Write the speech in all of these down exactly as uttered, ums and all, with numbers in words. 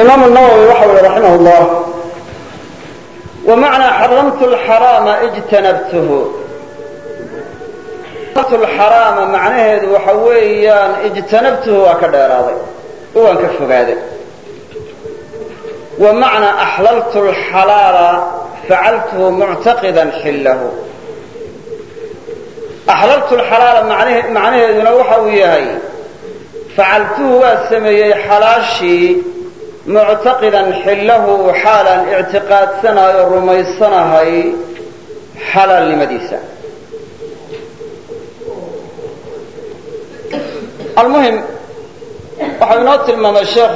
الإمام النووي رحمه الله ومعنى حرمت الحرام اجتنبته حرمت الحرام معناه وحويان اجتنبته وكدراضي هو انكف هذا ومعنى أحللت الحلال فعلته معتقدا حله أحللت الحلال معناه معناه نوحه وياي فعلته واسمي حلاشي معتقدا حله حالا اعتقاد سنة الرمي السنة هاي حلال لمديسة. المهم وحينات المام الشيخ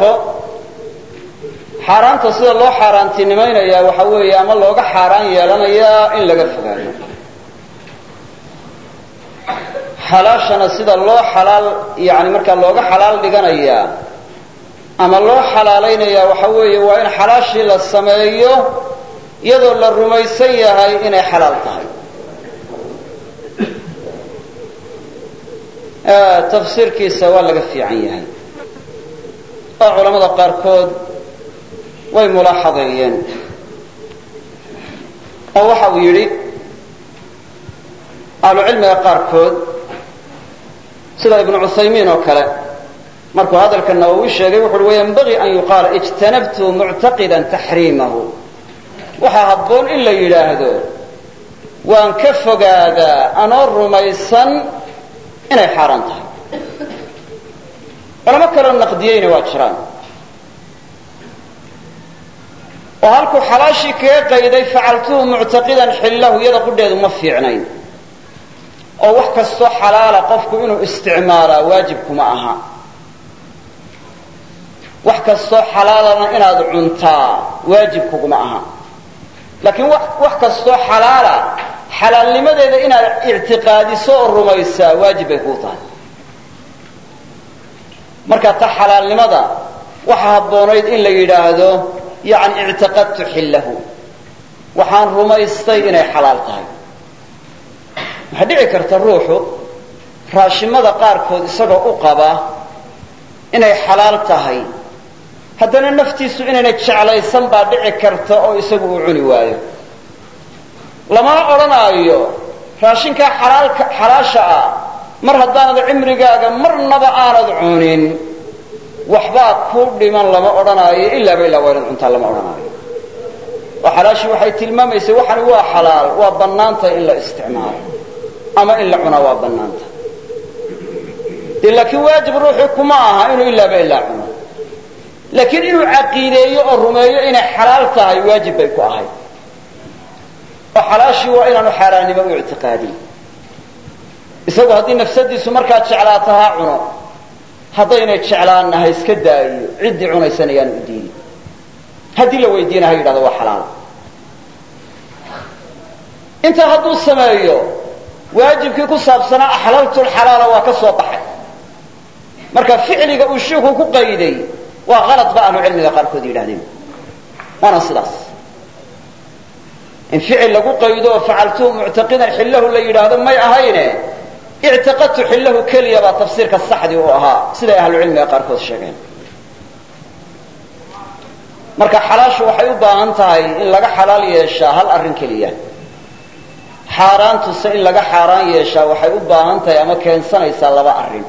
حاران تصير الله حاران تنمين يا وحوي يا ما الله حاران يا لنا يا إن لقفنا حلاشنا سيد الله حلال يعني مركا الله حلال لقنا يا أما الله حلالين يا وحوي وإن حلاشي للسمايو يدو للرميسية هاي إن حلال تهي آه تفسير كيسا ولا قفي عيني علماء قاركود way mulaaxadeeyeen oo waxa uu yiri ahlu cilmiga qaarkood sida ibn Usaymin oo kale markuu hadalka Nawawi sheegay wuxuu weeyaan baqi an yuqaal ijtanabtu mu'taqidan tahrimahu waxa habboon in la yiraahdo waan ka fogaada anoo rumaysan inay xaraan tahay wala kala naqdiyayna waa jiraan وهلكو حلاشي كي قيدي فعلته معتقدا حله يدا قديد ما فيعنين او wax kasto xalaal qofku inuu isticmaala waajibku ma aha wax kasto xalaalana inaad cuntaa waajibku ma aha laakiin wax kasto xalaala xalaalnimadeeda inaad i'tiqaadiso oo rumaysa waajib ay ku tahay marka ta xalaalnimada waxa haboonayd in la yiraahdo يعني اعتقدت حله وحان رميستي إني حلال تهي هدعي كرت الروح راشمة قاركود إساقو أقبا إني حلال تهي هدنا النفتيس إني تشعلي سنبا دعي كرت أو إساقو عنواي لما أولنا أيو راشنك حلال حلاشا مر هدانا دعي عمرقاقا مر نبا آنا دعونين waxba ku dhiman lama oranayo illa bay la weeran inta lama oranayo waxalaashi waxay tilmaamaysaa waxan waa xalaal waa banaanta in la isticmaalo ama in la cuna waa banaanta laakiin waajib ruuxu kuma aha inuu illa bay la cuno laakiin inuu aqiideeyo oo rumeeyo inay xalaal tahay waajib bay ku ahay waxalaashi waa inaanu xaraanimo u i'tiqaadi isagu hadii nafsadiisu markaa jeclaataha cuno haddayna jeclaanaha iska daayo cidii cunaysanayaan u diin hadii la weydiinayo yiraahdo waa xalaal inta hadduu sameeyo waajibkii ku saabsana ahlaltu halala waa ka soo baxay marka ficiliga uu sheekhu ku qayday waa qalad baa ahlu cilmiga qaarkood yiraahdeen wana sidaas in ficil lagu qaydo facaltu mu'taqidan xillahu la yiraahdo may ahayne اعتقدت حله كلية بتفسير كالصحدي وها سيدا أهل العلم يقاركوز الشيخين مركا حلاش وحيوبا أنتهي إن لقى حلال يشا هل أرن كلية حاران تسا إن لقى حاران يشا وحيوبا أنتهي أما كان سنة يسالبا أرن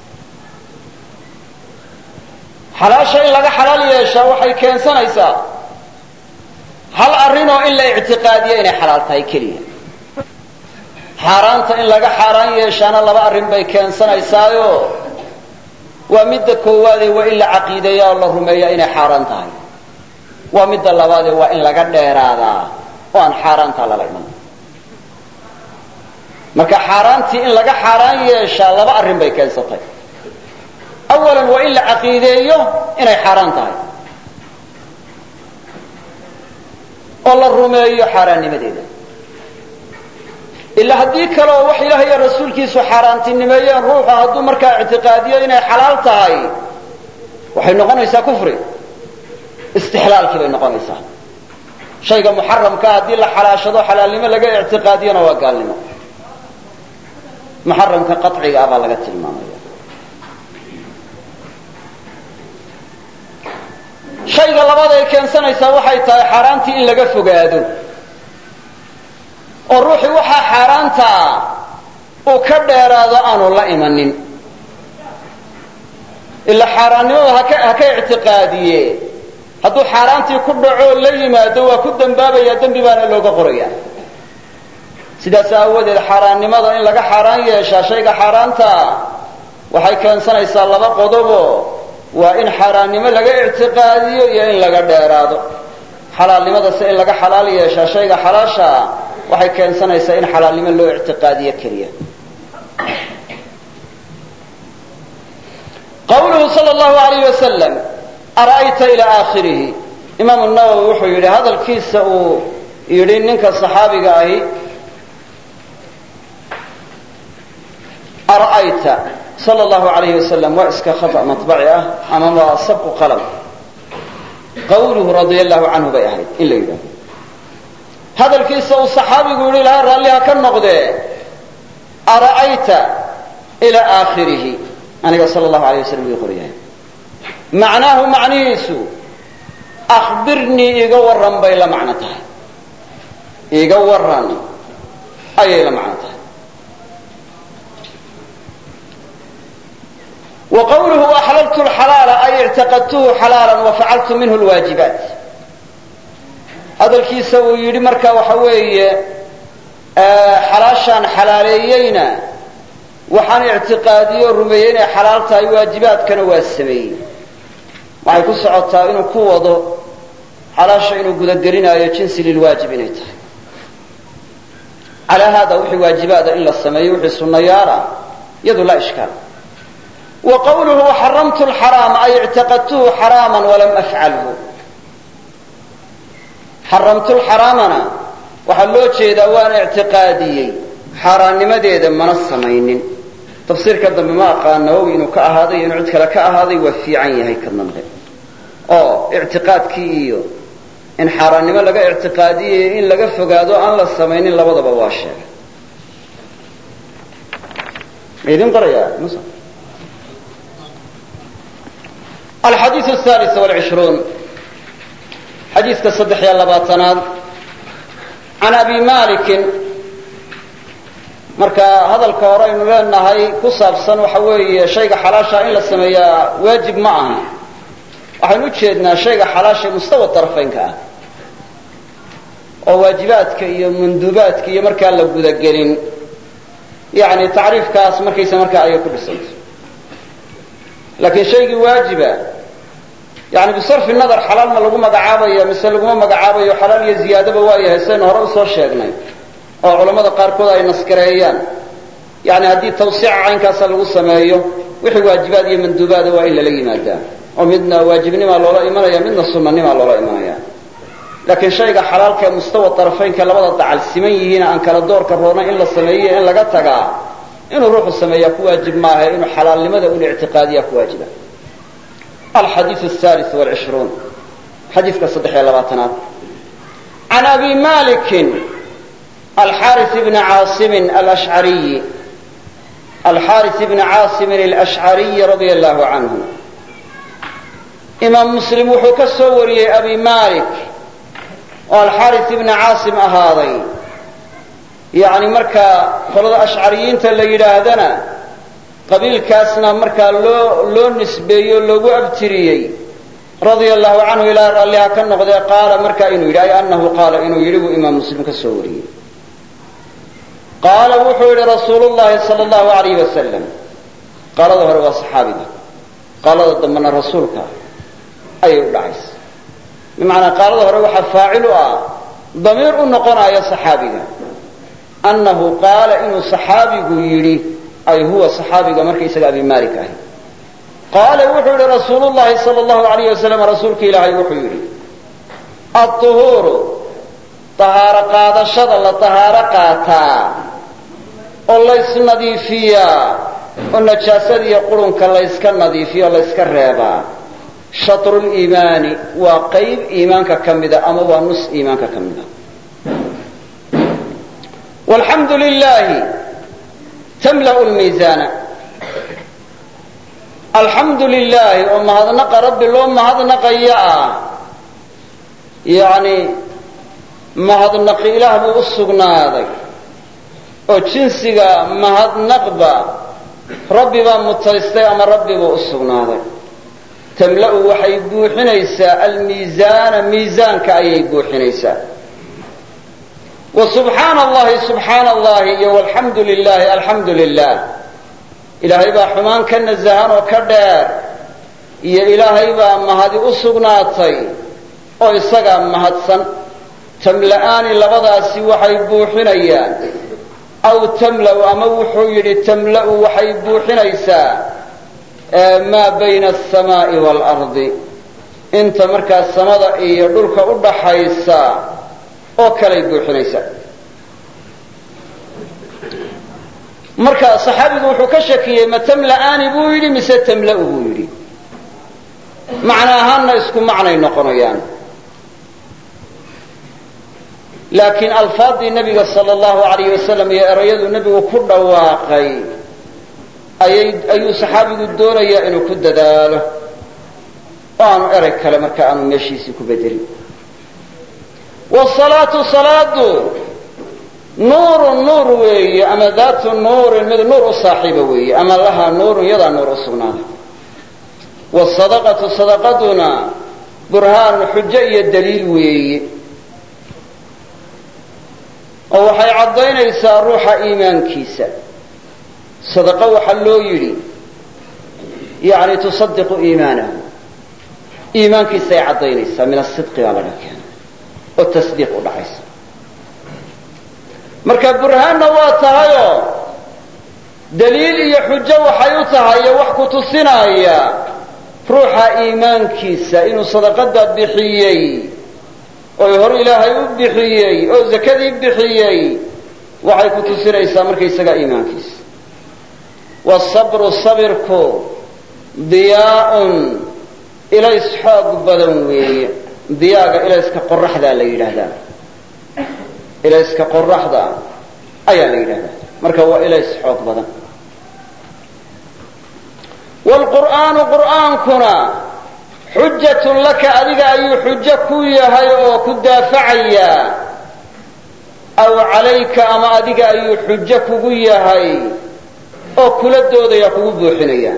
حلاش إن لقى حلال يشا وحي كان سنة يسال هل أرنه إلا اعتقادية إن حلالتهي كلية حارانتا إن لغا حاران يشانا لبا أرين باي كeensanaysayo waa midda koowaad waa illa aqeedaya Allah rumeeya inay xaraan tahay waa midda labaad waa in laga dheeraada oo aan xaraanta la iman marka xaraantii in laga xaraan yeesha laba arin bay keensatay awalan waa illa aqeedayo inay xaraan tahay oo la rumeeyo xaraanimadeeda إلا هديك لو وحي الله يا رسول كيسو حارانتي نميان روحه هدو مركا اعتقادية إنه حلال تهي وحي نقوم يسا كفري استحلال كبه نقوم يسا شيء محرم كهدي الله حلال شدو حلال لما لقى اعتقادية وقال لما محرم كقطعي أبا لقى تلمامية shayga labaad ay keensanaysaa waxay tahay xaaraantii in laga fogaado oo ruuxii waxaa xaaraantaa uu ka dheeraado aanu la imanin ila xaaraannimada haka ha ka ictiqaadiye hadduu xaaraantii ku dhaco la yimaado waa ku dambaabaya dembi baana looga qoraya sidaas aawadeed xaaraannimada in laga xaaraan yeeshaa shayga xaaraanta waxay keensanaysaa laba qodobo waa in xaaraannimo laga ictiqaadiyo iyo in laga dheeraado xalaalnimadase in laga xalaal yeeshaa shayga xalaasha waxay keensanaysaa in xalaalnimo loo ictiqaadiyo keliya qawluhu sala allahu alayh wasalam ara'ayta ilaa aakhirihi imaamu nawowi wuxuu yidhi hadalkiisa uu yidhi ninka saxaabiga ahi ara'ayta sala allahu alayhi wasalam waa iska khata maطbaci ah ama waa sabqu qalam qawluhu radia allahu canhu bay ahayd in la yidhahdo hadalkiisa uu saxaabigu yidhi laha raalliha ka noqdee ara'ayta ilaa aakhirihi aniga sala allahu alayh wasalam uu qoryahay macnaahu macnihiisu akhbirnii iga warran bay la macno tahay iga warran ayay la macno tahay wa qawluhu axlaltu lxalaala ay ictaqadtuhu xalaalan wa facaltu minhu lwaajibaat hadalkiisa uu yidhi marka waxa weeye xalaashaan xalaaleeyeyna waxaan ictiqaadiyo rumeeyey inay xalaal tahay waajibaadkana waa sameeyey waxay ku socotaa inuu ku wado xalaasha inuu gudagelinaayo jinsi lilwaajib inay tahay calaa haada wixii waajibaada in la sameeyo wixii sunnayaala iyadu laa ishkaal wa qawluhu xaramtu lxaraama ay ictaqadtuhu xaraaman walam afcalhu xaramtu lxaraamana waxaa loo jeedaa waan ictiqaadiyey xaaraannimadeeda mana samaynin tafsiirka dambe ma aqaan nawowi inuu ka ahaaday inuu cid kale ka ahaaday waa fiican yahay ka dambe oo ictiqaadkii iyo in xaaraannimo laga ictiqaadiyey in laga fogaado aan la samaynin labadaba waa sheegay ma idin qorayaa musa alxadiiث الثالث والعشhruun xadiiska saddex iyo labaatanaad can abi malikin marka hadalka hore aynu leenahay ku saabsan waxa weeye shayga xalaasha in la sameeyaa waajib ma aha waxaynu u jeednaa shayga xalaasha mustawa طarfaynka ah oo waajibaadka iyo manduubaadka iyo markaa la gudagelin yani tacriifkaas markaysa markaa ayay ku dhisantay laakiin shaygii waajiba yani bisarfi nadar xalaal ma lagu magacaabayo mise laguma magacaabayo xalaal iyo ziyaadaba waa yahay saynu hore usoo sheegnay oo culammada qaarkood ay naskareeyaan yani haddii tawsiica caynkaasa lagu sameeyo wixii waajibaad iyo manduubaada waa in lala yimaadaa oo midna waajibnimaa loola imanaya midna sunanimaa loola imanaya laakiin shayga xalaalka ee mustawa طarfaynka labada dacal siman yihiin aan kala doorka roona in la sameeyo in laga tagaa inuu ruuxu sameeyaa ku waajib maaha inuu xalaalnimada un ictiqaadiya ku waajiba alxadiiث الثالث والعشhruun xadiiska saddex iyo labaatanaad can abi malikin alxariث bni caasimin alashcariyi alxariث bni caasimin alashcariyi radia allahu canhu imaam muslim wuxuu ka soo wariyey abi malik oo alxariث ibni caasim ahaaday yani markaa qolada ashcariyiinta la yidhaahdana qabiilkaasna markaa loo loo nisbeeyo loogu abtiriyey radia allahu canhu ilaa raalliha ka noqdee qaala markaa inuu yidhi ay anahu qaala inuu yidhi buu imaam muslim ka soo wariyey qaala wuxuu yidhi rasuulu llahi sala allahu alayh wasalam qaalada hore waa saxaabiga qaalada dambena rasuulka ayay u dhacaysa bimacnaa qaalada hore waxaa faacil u ah damiir u noqonaya saxaabiga annahu qaala inuu saxaabigu yidhi ay huwa saxaabiga markaysaga abi malik ahi qaala wuxuu yidhi rasuulu llahi sala allahu alayh wasalam rasuulka ilaahay wuxuu yidhi aطuhuuru tahaaro qaadashada la tahaaro qaataa oo laysnadiifiyaa oo najaasada iyo qurunka layska nadiifiyo o layska reebaa shatruliimaani waa qayb iimaanka ka mida ama waa nus iimaanka ka mida walxamdu lilaahi tamla'u lmiisaana alxamdu lilaahi oo mahadnaqa rabbi loo mahadnaqaya ah yacni mahadnaqi ilaah buu u sugnaaday oo jinsiga mahadnaqba rabbi baa mutaystay ama rabbi buu u sugnaaday tamla'u waxay buuxinaysaa almiisaana miisaanka ayay buuxinaysaa wa subxaana allahi subxaana allahi iyo walxamdu lilaahi alxamdu lilah ilaahay baa xumaan ka nasahan oo ka dheer iyo ilaahay baa mahadi u sugnaatay oo isagaa mahadsan tamla'aani labadaasi waxay buuxinayaan aw tamla'u ama wuxuu yidhi tamla'u waxay buuxinaysaa maa bayna alsamaa'i waalardi inta markaa samada iyo dhulka u dhaxaysa oo kalay buuxinaysaa marka saxaabigu wuxuu ka shakiyey ma tamla'aani buu yidhi mise tamla'u buu yidhi macno ahaanna isku macnay noqonayaan laakiin alfaadii nabiga sala allahu alayh wasalam iyo erayadu nebigu ku dhawaaqay ayay ayuu saxaabigu doonayaa inuu ku dadaalo oo aanu erey kale marka aanu meeshiisii ku bedelin wasalaatu salaadu nuurun nuur weeye ama daatu nuurin mid nuur u saaxiiba weeye ama lahaa nuurun yadaa nuur u sugnaaday wasadaqatu sadaqaduna burhaanu xujo iyo daliil weeye oo waxay caddaynaysaa ruuxa iimaankiisa sadaqo waxaa loo yidhi yani tusadiqu iimaanahu iimaankiisaay caddaynaysaa min asidqi baa laga keena oo tasdiiq u dhacaysa marka burhaanna waa tahayoo daliil iyo xujo waxay u tahay iyo wax ku tusinaya ruuxa iimaankiisa inuu sadaqada bixiyey oo hor ilaahay u bixiyey oo zakadii bixiyey waxay ku tusinaysaa markaysaga iimaankiisa wasabru sabirku diyaa'un ilays xoog badan weeye diyaaga ilayska qoraxdaa la yidhaahdaa ilayska qoraxda ayaa la yidhahdaa marka waa ilays xoog badan waalqur'aanu qur'aankuna xujatun laka adiga ayuu xujo ku yahay oo ku daafacayaa aw calayka ama adiga ayuu xujo kugu yahay oo kula doodaya kugu buuxinaya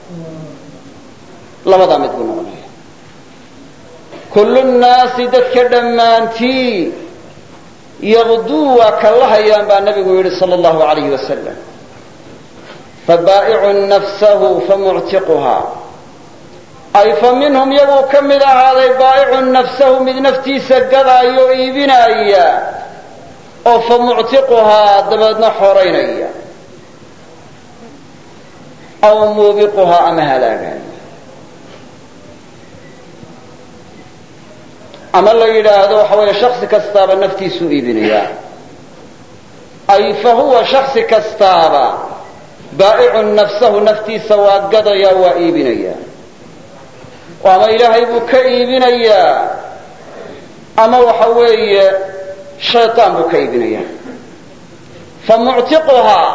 labadaa mid buu noqonaya kullu nnaasi dadka dhammaantii yaqduu waa kallahayaan baa nabigu yidhi sala allahu alayhi wasalam fabaa'icun nafsahu famuctiquhaa ay fa minhum yaguu ka mid ahaaday baa'icun nafsahu mid naftiisa gadaayo iibinaya oo fa muctiquhaa dabeedna xoraynaya aw muubiquhaa ama halaagaya ama la yidhaahdo waxa weeye shaksi kastaaba naftiisuu iibinayaa ay fa huwa shaksi kastaaba baa'icun nafsahu naftiisa waa gadaya waa iibinaya ama ilaahay buu ka iibinayaa ama waxa weeye shaytaan buu ka iibinayaa fa muctiquhaa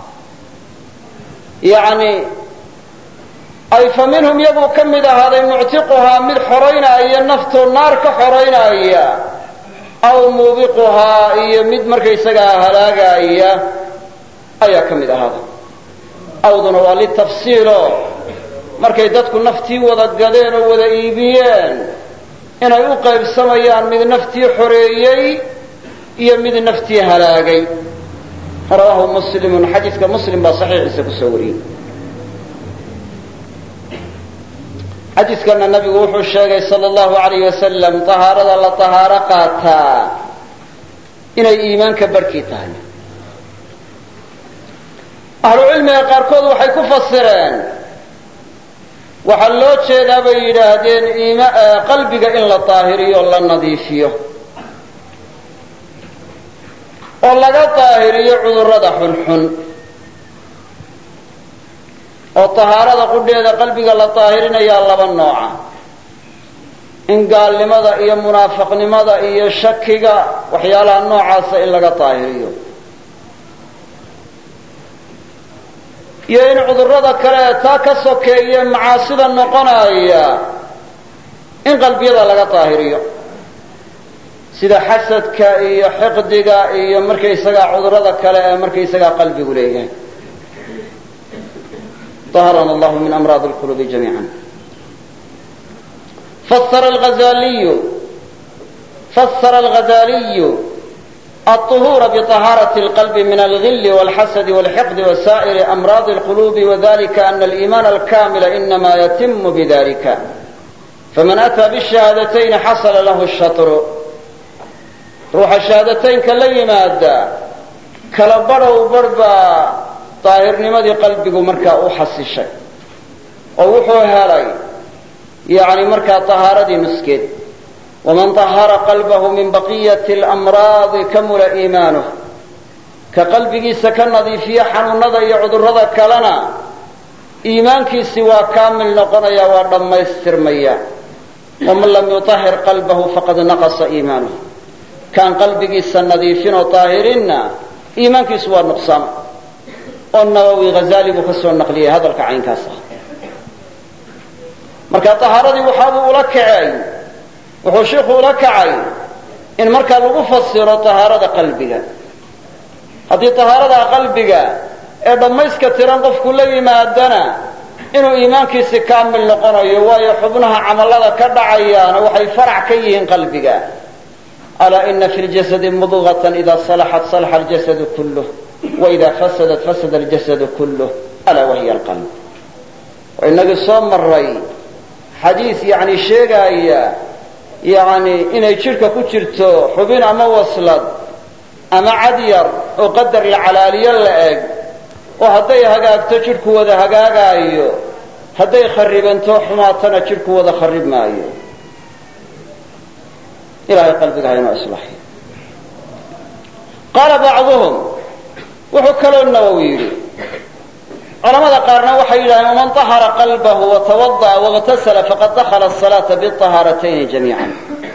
yani ay fa minhum yaguu ka mid ahaaday muctiquhaa mid xoraynaya naftoo naar ka xoraynaya aw muubiquhaa iyo mid markaysagaa halaagaya ayaa ka mid ahaaday awduna waa litafsiilo markay dadku naftii wada gadeen oo wada iibiyeen inay u qaybsamayaan mid naftii xoreeyey iyo mid naftii halaagay rawaahu muslimun xadiidka muslim baa saxiixiisa kusoo wariyey xadiidkana nabigu wuxuu sheegay sala allahu alayh wasalam tahaarada la tahaaro qaataa inay iimaanka barhkii tahay ahlucilmiga qaarkood waxay ku fasireen waxaa loo jeedaa bay yidhaahdeen qalbiga in la daahiriyo o la nadiifiyo oo laga daahiriyo cudurrada xunxun oo tahaarada qudheeda qalbiga la daahirinayaa laba nooca in gaalnimada iyo munaafiqnimada iyo shakiga waxyaalaha noocaasa in laga daahiriyo iyo in cudurrada kale taa ka sokeeye macaasida noqonaya in qalbiyada laga daahiriyo sida xasadka iyo xiqdiga iyo markaysagaa cudurrada kale ee markaysagaa qalbigu leeyahay. طهرنا الله من أمراض القلوب جميعا. فسر الغزالي فسر الغزالي الطهور بطهارة القلب من الغل والحسد والحقد وسائر أمراض القلوب، وذلك أن الإيمان الكامل إنما يتم بذلك، فمن أتى بالشهادتين حصل له الشطر. روح الشهادتين كلي مادة كلبروا بربا طاهر نمدي قلبه مركا أحس الشيء ووحوه هالي يعني مركا طهارة مسكين. ومن طهر قلبه من بقية الأمراض كمل إيمانه. كقلبه سكن نظيفية حنو نضي عذر رضك لنا إيمانك سوى كامل نقضي ورم يسترميا. ومن لم يطهر قلبه فقد نقص إيمانه. كان قلبه سنظيفين وطاهرين إيمانك سوى النقصان. والنووي غزالي بخصوص النقلية هذا الكعين كاسة مركا طهارة وحابه لك عين وهو شيخه لك عين إن مركا لغفصر طهارة قلبك. هذه طهارة قلبك إذا ما يسكتران قف كل ما أدنا إنه إيمانك سكامل لقنا يواي حبنها عمل الله كدعيان وحي فرع كيهن قلبك. ألا إن في الجسد مضغة إذا صلحت صلح الجسد كله وإذا فسدت فسد الجسد كله ألا وهي القلب. وإنك صام الرأي حديث يعني شيء يعني إن يشرك كترته حبين أما وصلت أما عدير وقدر العلالية لأج وهدي هجاك تشرك وذا هجاك أيو هدي خرب أنتو حماتنا تشرك وذا خرب ما أيو إلهي قلبك هاي ما أصلحي. قال بعضهم وحكلوا النووي علماء قارنا وحيلا ومن طهر قلبه وتوضأ واغتسل فقد دخل الصلاة بالطهارتين جميعا.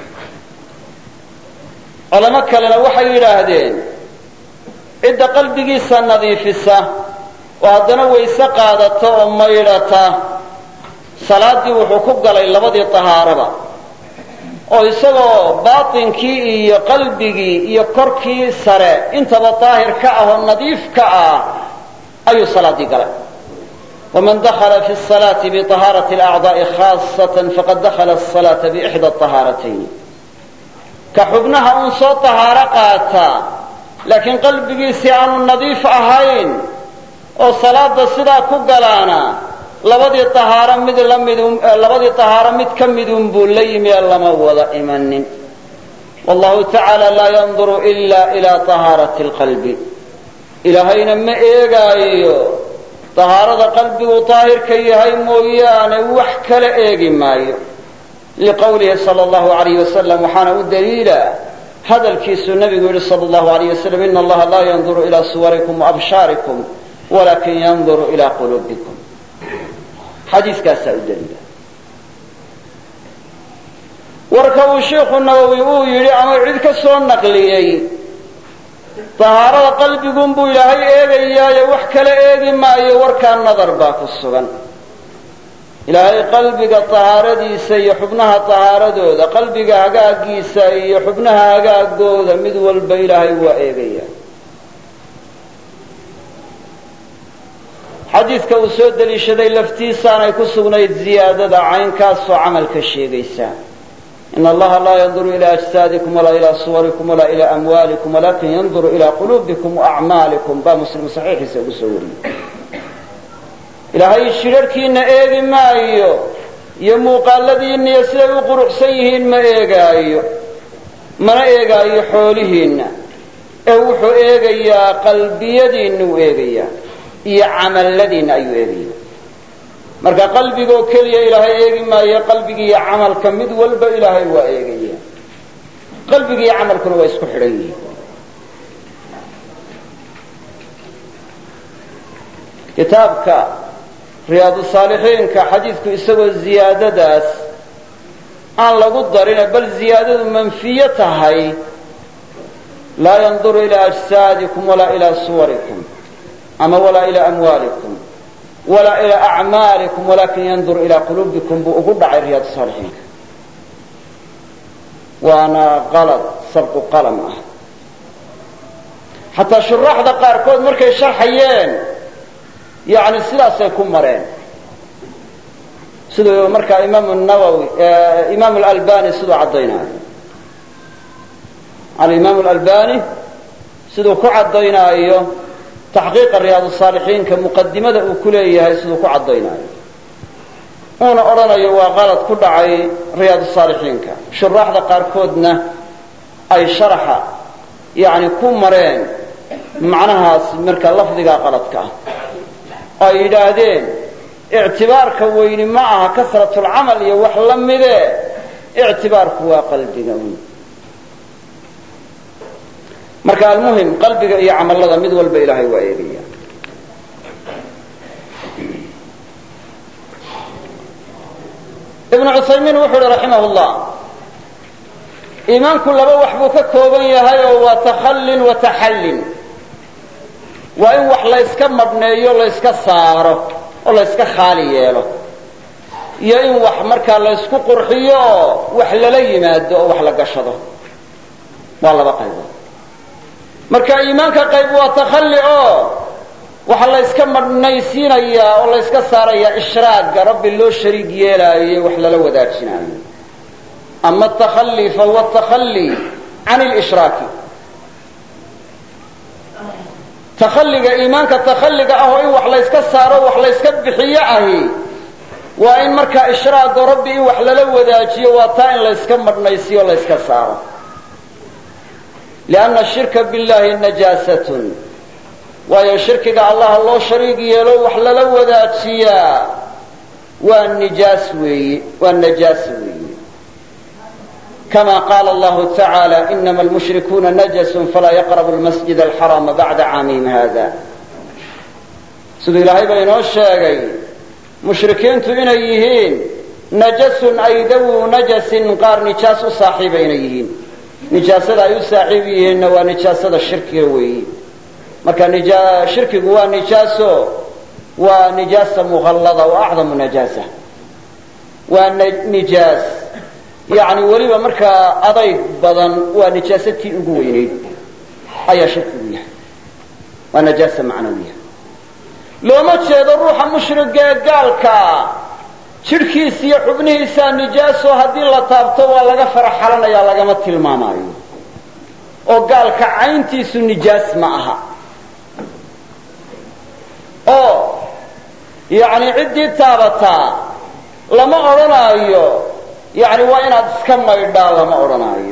علماء كلنا وحيلا هذين إذا قلبك سنظيف السه وهدنا ويسقادته وميرته صلاة وحكوك إلا بدي الطهارة oo isagoo baatinkii iyo qalbigii iyo korkii sare intaba daahir ka ah oo nadiif ka ah ayuu salaadii galay. ومن دخل في الصلاة بطهارة الأعضاء خاصة فقد دخل الصلاة بإحدى الطهارتين. كحبنها أنصو طهارة قاتا لكن قلبي سيان النظيف أهين وصلاة الصلاة كقلانا labadii tahaara mid lamid labadii tahaara mid kamidun buu la yimi lama wada imanin. wallahu ta'ala la yanzuru illa ila taharati alqalbi. ilahayna ma eegaayo tahaarada qalbigu taahirka yahay mooyaane wax kale eegi maayo. liqawlihi sallallahu alayhi wasallam waxana u daliila hadalkiisu nabigu yiri sallallahu alayhi wasallam inna allaha la yanzuru ila suwarikum wa absharikum walakin yanzuru ila qulubikum. حديث كاسا الدليل وركب الشيخ النووي يري أما عيد كسون نقليي طهارة قلبي قنبو إلهي إيغي وحكا لإيغي ما يوركا النظر باك الصغن. إلهي قلبك طهارة ديسا يحبنها طهارة دوذا قلبك هقاق ديسا يحبنها هقاق دوذا مذول بإلهي وإيغي. حديثك وسود لشدي لفتيسان يكسونا زيادة عين كاسو عمل كالشيغيسان. إن الله لا ينظر إلى أجسادكم ولا إلى صوركم ولا إلى أموالكم ولكن ينظر إلى قلوبكم وأعمالكم. با مسلم صحيح سيقصوري إلهي الشركين إيغي ما أيو يموقع الذين يسلوا قرح سيهين ما إيغا أيو من إيغا أيو حولهن أوحو إيغي قلبي يدين وإيغي iyo camaladiina ayuu eegay. marka qalbiga kaliya ilaahay eegi maayo qalbiga iyo camalka mid walba ilaahay waa eegaya. qalbiga iyo camalkuna waa isku xidhan yihiin. kitaabka riyaadu saalihiinka xadiidku isagoo ziyaadadaas aan lagu darin bal ziyaadadu manfiye tahay laa yanduru ilaa ajsaadikum walaa ilaa suwarikum ama walaa ilaa amwaalikum walaa ilaa acmaalikum walakin yandur ilaa quluubikum buu ugu dhacay riyaad saalixiinka waana qalad sabqu qalam ah xataa shuraaxda qaarkood markay sharxayeen yani sidaasay ku mareen siduu markaa imaam nawawi imaam albani siduu caddaynaayo alimaam albani siduu ku caddaynaayo taxqiiqa riyaad saalixiinka muqadimada uu ku leeyahay siduu ku caddaynaayo uuna odhanayo waa qalad ku dhacay riyaad saalixiinka shuraaxda qaarkoodna ay sharaxa yani ku mareen macnahaas marka lafdiga qaladka ah ay yidhaahdeen ictibaarka weyni ma aha kasratulcamal iyo wax la mide ictibaarku waa qalbiga un marka almuhim qalbiga iyo camalada mid walba ilaahay waa eegaya ibnu cuthaymiin wuxuu uhi raximah llah iimaanku laba wax buu ka kooban yahay oo waa takhallin wa taxallin waa in wax layska madhneeyo layska saaro oo layska khaali yeelo iyo in wax markaa laysku qurxiyo oo wax lala yimaado oo wax la gashado waa laba qaybood marka iimaanka qayb waa takhalli oo waxa layska madhnaysiinayaa oo layska saarayaa ishraaga rabbi loo shariig yeelaayo wax lala wadaajinaayo ama atakhalli fahuwa atakhalli can lishraaki takhalliga iimaanka takhalliga ah oo in wax layska saaro wax layska bixiyo ahi waa in markaa ishraago rabbi in wax lala wadaajiyo waa taa in layska madhnaysiyo layska saaro lianna shirka billahi najaasatun waayo shirkiga allah loo shariig yeelo wax lala wadaajiyaa waa nijaas weeye waa najaas weeye kama qaala allahu tacaala inama almushrikuuna najasun falaa yaqrabu lmasjid alxarama bacda caamihim hada siduu ilaahay ba inoo sheegay mushrikiintu inay yihiin najasun ay dawu najasin qaar nijaas u saaxiiba inay yihiin nijaasada ay u saaxiib yihiinna waa nijaasada shirkiga weeyi marka shirkigu waa nijaaso waa nijaasa mughallada wa acdamu najaasa waa nijaas yani weliba markaa adayg badan waa nijaasatii ugu weynayd ayaa shirkigu yahay waa najaasa macnawiya looma jeedo ruuxa mushriga ee gaalkaa jidhkiisa iyo xubnihiisaa nijaaso haddii la taabto waa laga faraxalanaya lagama tilmaamaayo oo gaalka cayntiisu nijaas ma aha oo yani ciddii taabataa lama odhanaayo yani waa inaad iska maydhaa lama odhanaayo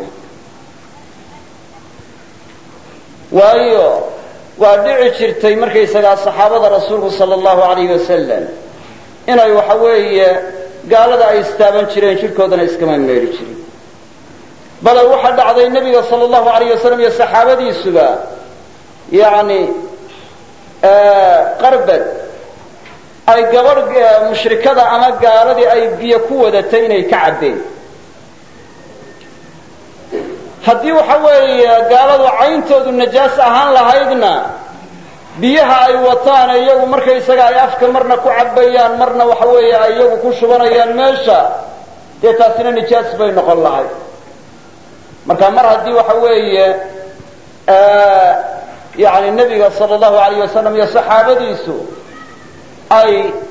waayo waa dhici jirtay markaysagaa saxaabada rasuulku sala allahu alayhi wasalam inay waxa weeye gaalada ay istaaban jireen jidhkoodana iskama meedhi jirin bale waxaa dhacday nebiga sala allahu alayh wasalam iyo saxaabadiisuba yani qarbad ay gabadh mushrikada ama gaaladii ay biyo ku wadatay inay ka cabbeen haddii waxa weeye gaaladu cayntoodu najaas ahaan lahaydna biyaha ay wataan iyagu markaysaga ay afka marna ku cabbayaan marna waxa weeye ay iyagu ku shubanayaan meesha dee taasina nijaas bay noqon lahayd marka mar haddii waxa weeye yani nebiga sala allahu alayh wasalam iyo saxaabadiisu ay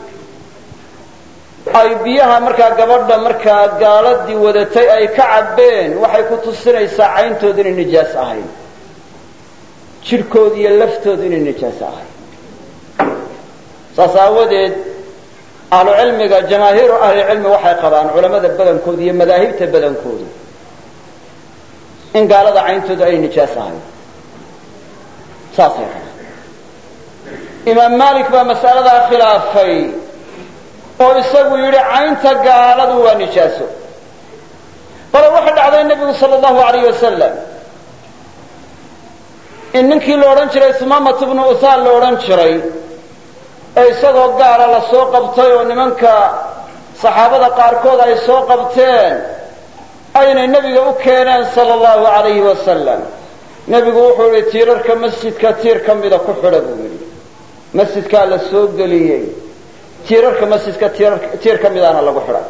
ay biyaha markaa gabadha markaa gaaladii wadatay ay ka cabbeen waxay ku tusinaysaa cayntooda inay nijaas ahayn jidhkooda iyo laftooda inay nijaas ahayn saas aawadeed ahlucilmiga jamaahiiru ahlicilmi waxay qabaan culamada badankooda iyo madaahibta badankoodu in gaalada cayntooda ay nijaas ahayn saasay qabaan imaam malik baa mas'aladaa khilaafay oo isagu yidhi caynta gaaladu waa nijaaso bale waxa dhacday nebigu sala allahu alayh wasalam in ninkii la odhan jiray sumamat bnu usaal la odhan jiray ee isagoo gaala la soo qabtay oo nimanka saxaabada qaarkood ay soo qabteen aynay nebiga u keeneen sala allahu alayhi wasalam nebigu wuxuu yihi tiirarka masjidka tiir ka mida ku xidha buu yidhi masjidkaa la soo geliyey tiirarka masjidka tiir ka midaana lagu xidhay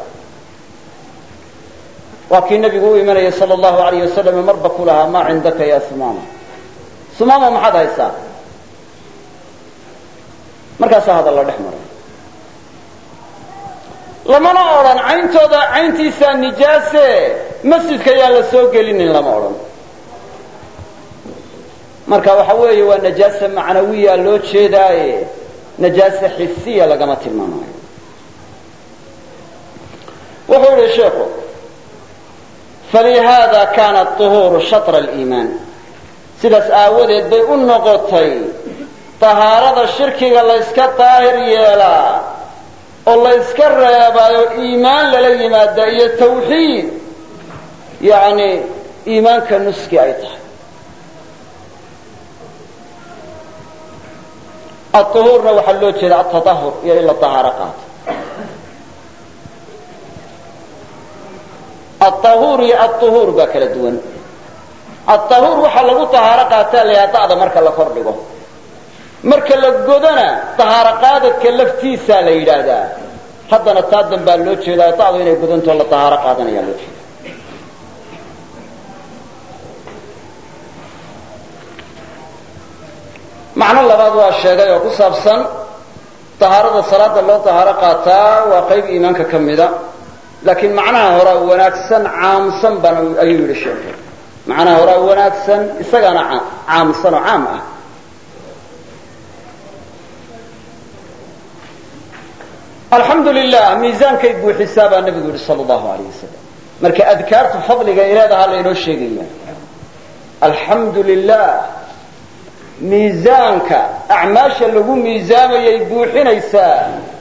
waa kii nabigu u imanayay sal allahu alayh wasalam marba ku lahaa maa cindaka ya sumaama sumaama maxaad haysaa markaasaa hadal la dhex maray lamana odhan cayntooda cayntiisaa nijaase masjidka yaan la soo gelinin lama odhan marka waxa weeye waa najaasa macnawiya loo jeedaaye najaasa xisiya lagama tilmaamayo wuxuu yihi sheekhu falihada kana aطuhuuru shatra aliimaan sidaas aawadeed bay u noqotay tahaarada shirkiga la yska daahir yeelaa oo la yska reebaayo iimaan lala yimaada iyo tawxiid yani iimaanka nuski ay tahay aطuhuurna waxaa loo jeeda atatahur iyo in la tahaaro qaato aلطahuur iyo aلطuhuur baa kala duwan aلطahuur waxaa lagu tahaaro qaataa layaha da'da marka la kor dhigo marka la godana tahaaro qaadadka laftiisaa la yidhaahdaa haddana taa danbaa loo jeedaa da'du inay godantoo la tahaaro qaadanayaa loo jeeda macno labaad waa sheegay oo ku saabsan tahaarada salaada loo tahaaro qaataa waa qayb iimaanka ka mida laakiin macnaha horaa wanaagsan caamsan bana ayuu yidhi sheekay macnaha horaa wanaagsan isagaana caamsan oo caam ah alxamdu lilah miisaankay buuxisaa baa nabigu yihi sal allahu alayh wasalam marka adkaartu fadliga ay leedahaa laynoo sheegaya alxamdu lilah miisaanka acmaasha lagu miisaamayay buuxinaysaa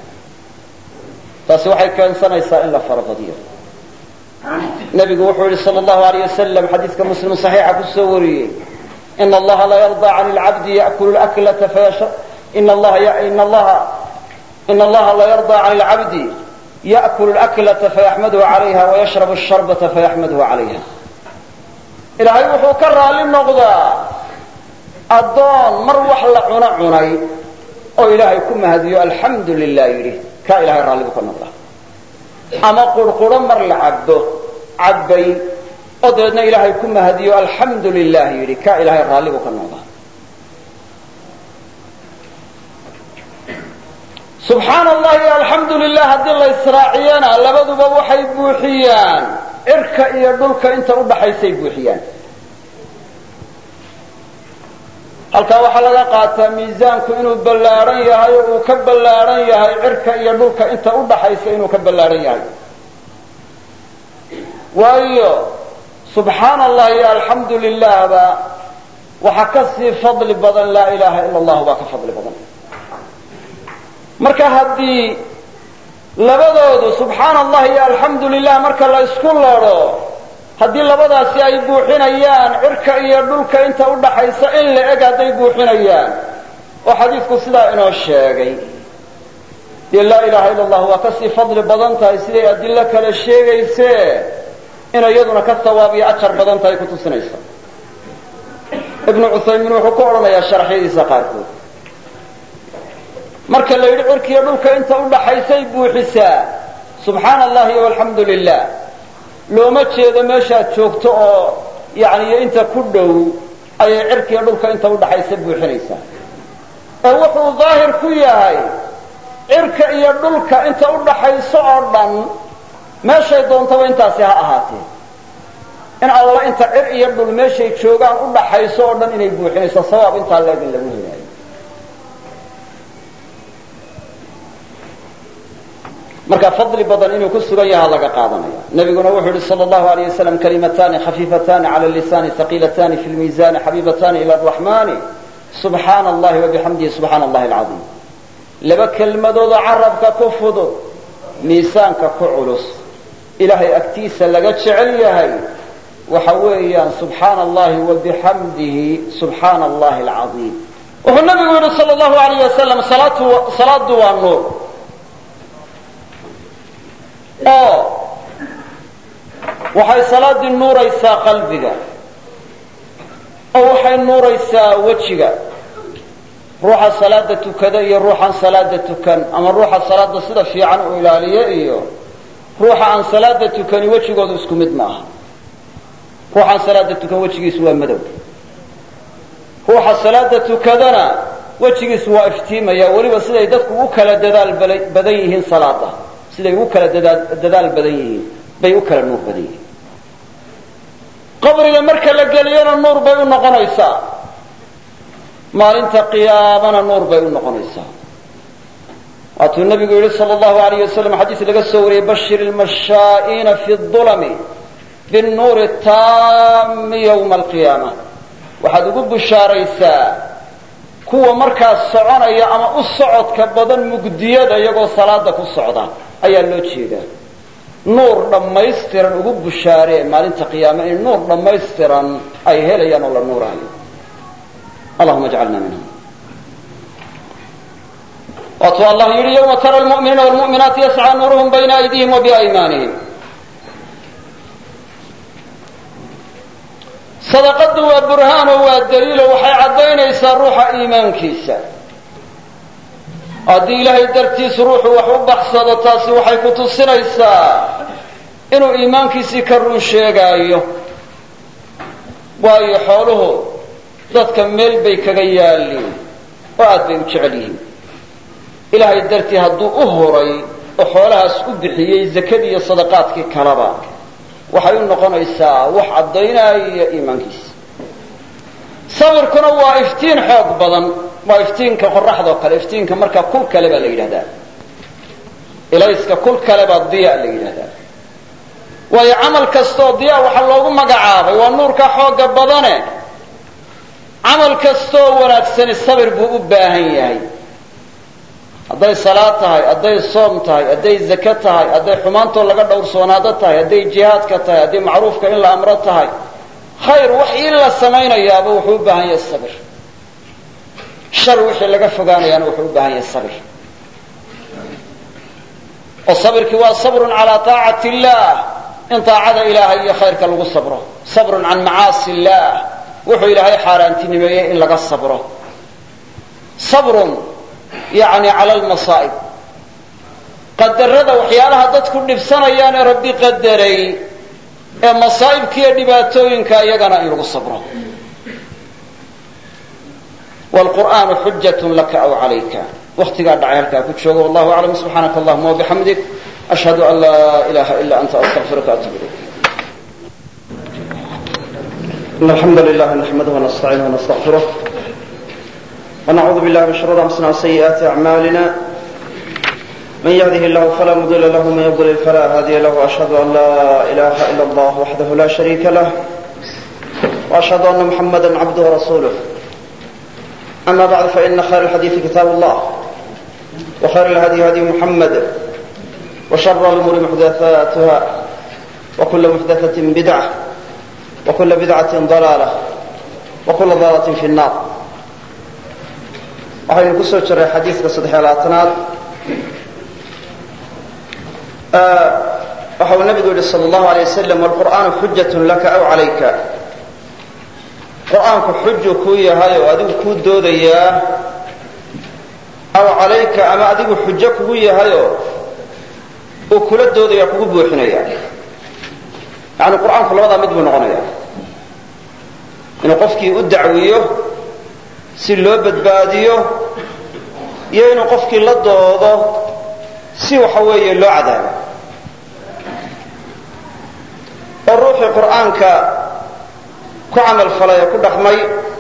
taasi waxay keensanaysaa in la farabadiyo nabigu wuxuu yihi sal allahu alayh wasalam xadiiska muslim saxiixa kusoo wariyey ina allaha la yardaa can lcabdi yakulu laklata fayasha ina allaha ina allaha in allaha la yardaa can lcabdi yakulu laklata fayaxmaduhu calayha wayashrabu sharbata fayaxmaduhu calayha ilaahay wuxuu ka raali noqdaa addoon mar wax la cuno cunay oo ilaahay ku mahadiyo alxamdu lilah yidhi kaa ilahay raalli buu ka noqdaa ama qurquro mar la cabbo cabbay oo dabeedna ilaahay ku mahadiyo alxamdu lilah yidhi kaa ilahay raalli buu ka noqdaa subxaana allahi iyo alxamdu lilah haddii la israaciyana labaduba waxay buuxiyaan cirka iyo dhulka inta udhaxaysay buuxiyaan halkaa waxaa laga qaataa miisaanku inuu ballaaran yahay oo uu ka ballaaran yahay cirka iyo dhulka inta udhaxaysa inuu ka ballaaran yahay waayo subxaana allah iyo alxamdu lilahba waxaa ka sii fadli badan laa ilaha ila allahu baa ka fadli badan marka haddii labadoodu subxaana allah iyo alxamdu lilah marka la isku laro haddii labadaasi ay buuxinayaan cirka iyo dhulka inta udhaxaysa in la eg hadday buuxinayaan oo xadiidku sidaa inoo sheegay dee laa ilaha ila allah waa kasii fadli badan tahay siday adilo kale sheegayse inay iyaduna ka sawaab iyo ajar badan tahay kutusinaysa ibnu cuthaymiin wuxuu ku odhanayaa sharaxyadiisa qaarkood marka la yidhi cirka iyo dhulka inta udhaxaysay buuxisaa subxaana allahi iyo alxamdu lilah looma jeedo meeshaad joogto oo yani iyo inta ku dhow ayay cirka iyo dhulka inta udhaxaysa buuxinaysaa ee wuxuu daahir ku yahay cirka iyo dhulka inta udhaxayso oo dhan meeshay doontaba intaasi ha ahaatee in alla inta cir iyo dhul meeshay joogaan udhaxayso oo dhan inay buuxinayso sawaab intaa leeg in lagu helaayo marka fadli badan inuu ku sugan yaha laga qaadanaya nabiguna wuxuu yihi sal allahu alayh wasalam kalimatani khafiifatani cala lisani haqilatani fi lmiisani xabiibatani ila araxmani subxaana allahi wabixamdihi subxaana allahi alcaiim laba kelmadoodoo carabka ku fudud miisaanka ku culus ilahay agtiisa laga jecel yahay waxa weeyaan subxaana allahi wabixamdihi subxaana allahi alcaiim wuxuu nabigu yihi sal allahu alayh wasalam salaadu waa nuur oo waxay salaadii nuuraysaa qalbiga oo waxay nuuraysaa wejiga ruuxa salaada tukada iyo ruuxaan salaada tukan ama ruuxa salaada sida fiican u ilaaliya iyo ruuxa aan salaada tukani wejigoodu isku mid maaha. ruuxaan salaada tukan wejigiisu waa madow, ruuxa salaada tukadana wejigiisu waa iftiimaya, weliba siday dadku u kala dadaal badan yihiin salaada siday u kala dadaal badan yihiin bay u kala nuur badan yihiin. qabriga marka la geliyana nuur bay u noqonaysaa, maalinta qiyaamana nuur bay u noqonaysaa. waatuu nabigu yihi sal allahu alayh wasalam xadiis laga soo wariyey bashir ilmashaa'iina fi dulami binnuuri taami yowma alqiyaama, waxaad ugu bushaaraysaa kuwa markaas soconaya ama u socodka badan mugdiyada iyagoo salaada ku socda ayaa loo jeedaa. nuur dhammaystiran ugu bushaaree maalinta qiyaame in nuur dhammaystiran ay helayaan oo la nuuraayo. allahuma ajcalna minhum. waatuu allah yidhi yawma tara almu'miniina waalmu'minaati yascaa nuuruhum bayna aydihim wa biaymaanihim. sadaqadu waa burhaan oo waa daliilo waxay caddaynaysaa ruuxa iimaankiisa. haddii ilaahay dartiis ruuxu wax u baxsado taasi waxay ku tusinaysaa inuu iimaankiisii ka run sheegaayo, waayo xooluhu dadka meel bay kaga yaalliin oo aad bay u jecel yihiin. ilaahay dartii hadduu u huray oo xoolahaas u bixiyey zakadii iyo sadaqaadkii kaleba waxay u noqonaysaa wax caddaynaya iimaankiisa. sabirkuna waa iftiin xoog badan, waa iftiinka qoraxdoo kale, iftiinka markaa kul kale baa la yidhahdaa, ilayska kul kale baa diya la yidhahdaa. waayo camal kastaoo diya waxaa loogu magacaabay waa nuurka xooga badane. camal kastaoo wanaagsani sabir buu u baahan yahay. hadday salaad tahay, hadday soom tahay, hadday zake tahay, hadday xumaantoo laga dhowrsoonaado tahay, hadday jihaadka tahay, hadday macruufka in la amro tahay, khayr wax in la samaynayaaba wuxuu u baahan yahay sabir. shar wixii laga fogaanayaana wuxuu u baahan yahay sabir. oo sabirkii waa sabrun calaa taacati illah, in taacada ilaahay iyo khayrka lagu sabro. sabrun can macaasi illah, wuxuu ilaahay xaaraantinimeeyey in laga sabro. sabrun yani cala almasaa'ib, qadarada waxyaalaha dadku dhibsanayaan ee rabbi qadaray ee masaa'ibkiiyo dhibaatooyinka iyagana in lagu sabro. wlqur'aanu xujatun laka aw calayka. waktigaa dhacay halkaa ku joogo. wallahu aclam. subxaanaka allahuma wabixamdik ashhadu an laa ilaha ila anta astaqfiruka atubu ilayk. in alxamda lilah naxmaduhu wanastaciinuhu wanastaqfiruh ونعوذ بالله من شرور أنفسنا وسيئات أعمالنا. من يهده الله فلا مضل له ومن يضلل فلا هادي له. وأشهد أن لا إله إلا الله وحده لا شريك له وأشهد أن محمدا عبده ورسوله. أما بعد فإن خير الحديث كتاب الله وخير الهدي هدي محمد وشر الأمور محدثاتها وكل محدثة بدعة وكل بدعة ضلالة وكل ضلالة في النار. waxaynu ku soo jiray xadiidka saddex-iyo labaatanaad. waxa uu nabigu yihi sal allahu alay wasalam wlqur'aanu xujatun laka aw calayka. qur'aanku xuju kuu yahay oo adigu kuu doodayaa, aw calayka ama adigu xujo kugu yahayoo uu kula doodaya kugu buuxinaya. yani qur'aanku labadaa mid buu noqonaya, inuu qofkii u dacwiyo si loo badbaadiyo iyo inuu qofkii la doodo si waxa weeye loo cadaabo. oo ruuxii qur'aanka ku camal falay ee ku dhaqmay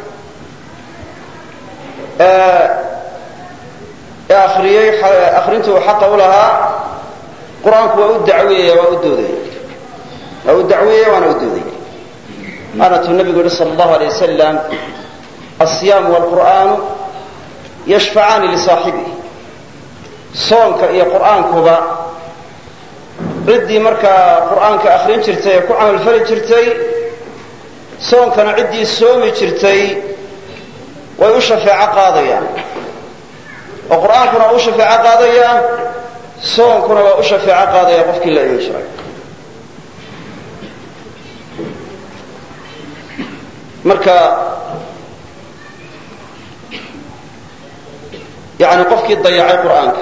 ee akhriyey akhrintii uu xaqa u lahaa, qur'aanku waa u dacwiyaya, waa u doodaya, waa u dacwiyaya waana u doodaya. waana tuu nabigu yihi sal allahu alay wasalam الصiyaamu wاlqur'aanu yashfacaani lisaaxibih. soonka iyo qur'aankuba ciddii markaa qur'aanka akhrin jirtay ee ku camalfali jirtay, soonkana ciddii soomi jirtay way u shafeeco qaadayaan. oo qur'aankuna waa u shafeeco qaadaya, soonkuna waa u shafeeco qaadaya qofkii la iman jiray. marka yani qofkii dayacay qur'aanka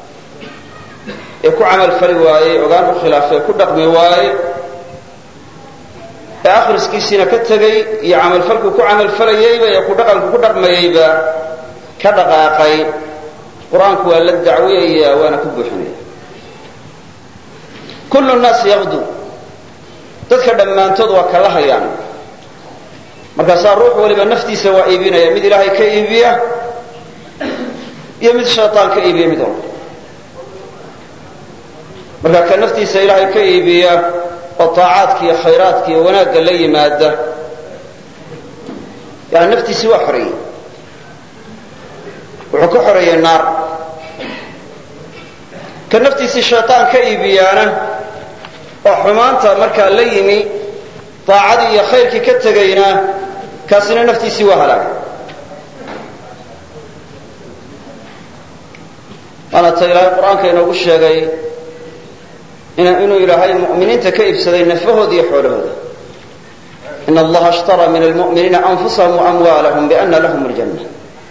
ee ku camal fali waayey ogaan u khilaafay ku dhaqmi waaye ee akhriskiisiina ka tegey iyo camalfalku ku camalfalayeyba ee ku dhaqanku ku dhaqmayeyba ka dhaqaaqay qur'aanku waa la dacwiyaya waana ku buuxinaya kullu nnaasi yaqdu dadka dhammaantood waa kala hayaan markaasaa ruux waliba naftiisa waa iibinaya mid ilaahay ka iibiya iyo mid shaytaan ka iibiya mid walba markaa ka naftiisa ilaahay ka iibiya oo taacaadka iyo khayraadka iyo wanaagga la yimaada yani naftiisii waa xoreeyey wuxuu ka xoreeyey naar ka naftiisii shaytaan ka iibiyaana oo xumaanta markaa la yimi daacadii iyo khayrkii ka tegayna kaasina naftiisii waa halaagay waana ta ilaahay qur-aanka inoogu sheegay inuu ilaahay mu'miniinta ka iibsaday nafahooda iyo xoolahooda in allaha ishtara min almu'miniina anfusahum waamwaalahum biana lahum aljanna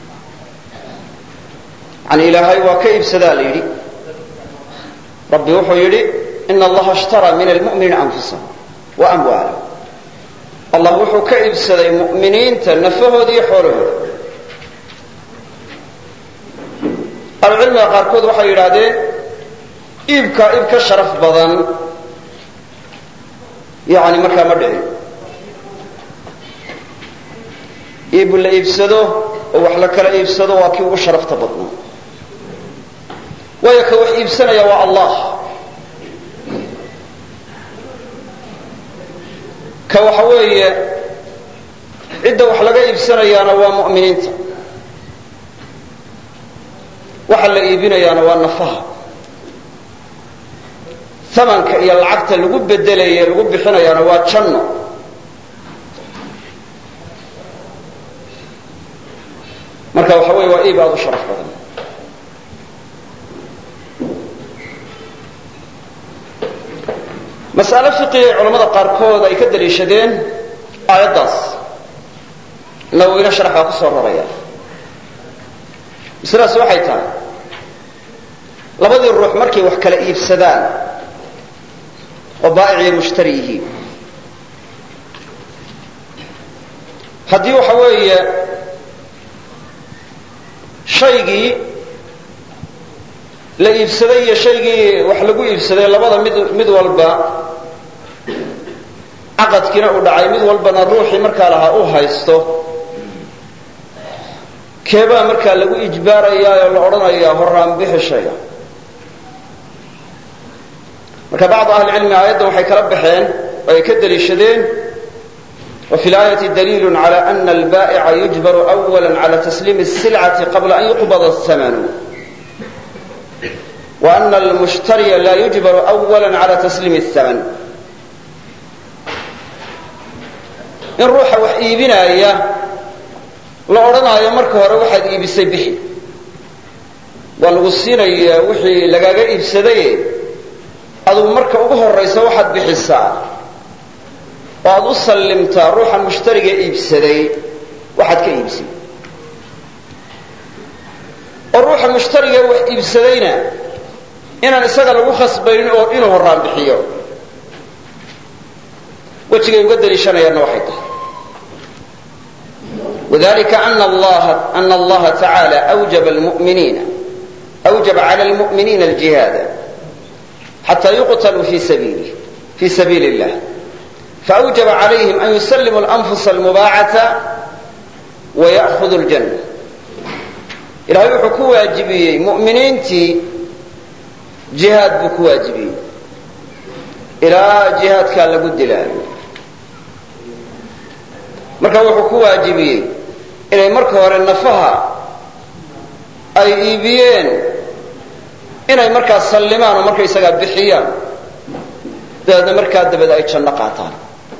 yani ilaahay waa ka iibsadaa la yidhi rabbi wuxuu yidhi in allaha ishtara min almu'miniina anfusahum waamwaalahum allah wuxuu ka iibsaday mu'miniinta nafahooda iyo xoolahooda ahlucilmiga qaarkood waxay yidhaahdeen iibkaa iib ka sharaf badan yani markaa ma dhicin iib la iibsado oo wax la kala iibsado waa kii ugu sharafta badnaa waayo ka wax iibsanaya waa allah ka waxa weeye cidda wax laga iibsanayaana waa mu'miniinta waxa la iibinayaana waa nafaha amanka iyo lacagta lagu bedelaye lagu bixinayaana waa janno marka waxa weeye waa iib aad u sharaf badan mas'alo fiqiga culamada qaarkood ay ka daliishadeen aayaddaas nawowina sharax baa ku soo raraya masaladaas waxay tahay labadii ruux markay wax kala iibsadaan oo baa'ic iyo mushtari yihiin haddii waxa weeye shaygii la iibsaday iyo shaygii wax lagu iibsaday labada mid mid walba caqadkiina uu dhacay mid walbana ruuxii markaa lahaa u haysto keebaa markaa lagu ijbaarayaa oo la odhanayaa horaan bixi shayga marka bacdu ahli cilmi aayaddan waxay kala baxeen oo ay ka daliishadeen وفي الآية دليل على أن البائع يجبر أولا على تسليم السلعة قبل أن يقبض الثمن وأن المشتري لا يجبر أولا على تسليم الثمن in ruuxa wax iibinaya la odhanaayo marka hore waxaad iibisay bixi waa lagu siinaya wixii lagaaga iibsaday adigu marka ugu horaysa waxaad bixisaa oo aad u sallimtaa ruuxan mushtariga iibsaday waxaad ka iibsay oo ruuxa mushtariga wax iibsadayna inaan isaga lagu khasbaynin oo inuu horaan bixiyo wajigay uga daliishanayaanna waxay tahay وذلك أن الله, أن الله تعالى أوجب المؤمنين أوجب على المؤمنين الجهاد حتى يقتلوا في سبيله في سبيل الله فأوجب عليهم أن يسلموا الأنفس المباعة ويأخذوا الجنة إلهي وحكو واجبي مؤمنين تي جهاد بكو واجبي إلى جهاد كان لقد لان marka wuxuu ku waajibiyey inay marka hore nafaha ay iibiyeen inay markaa sallimaan oo markay isaga bixiyaan daadna markaa dabada ay janno qaataan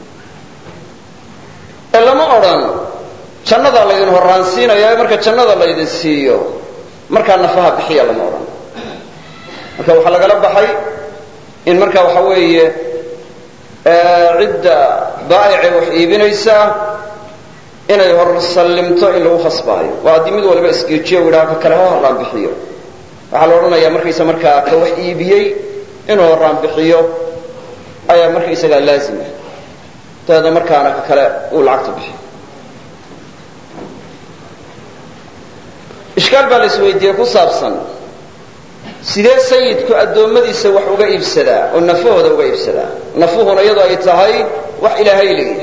ee lama odhan jannada laydin horaansiinaya marka jannada laydin siiyo markaa nafaha bixiya lama odhan marka waxaa lagala baxay in marka waxa weeye cidda baa'ice wax iibinaysa inay hor sallimto in lagu khasbaayo waa haddii mid waliba isgeejiyo yidhaha ka kale ha horraan bixiyo waxaa la odhanayaa markaysa markaa ka wax iibiyey inuu horraan bixiyo ayaa markaysagaa laazima dabeedna markaana ka kale uu lacagta bixiyo ishkaal baa la isweydiiyey ku saabsan sidee sayidku addoommadiisa wax uga iibsadaa oo nafahooda uga iibsadaa nafuhuna iyadoo ay tahay wax ilaahay leeyahay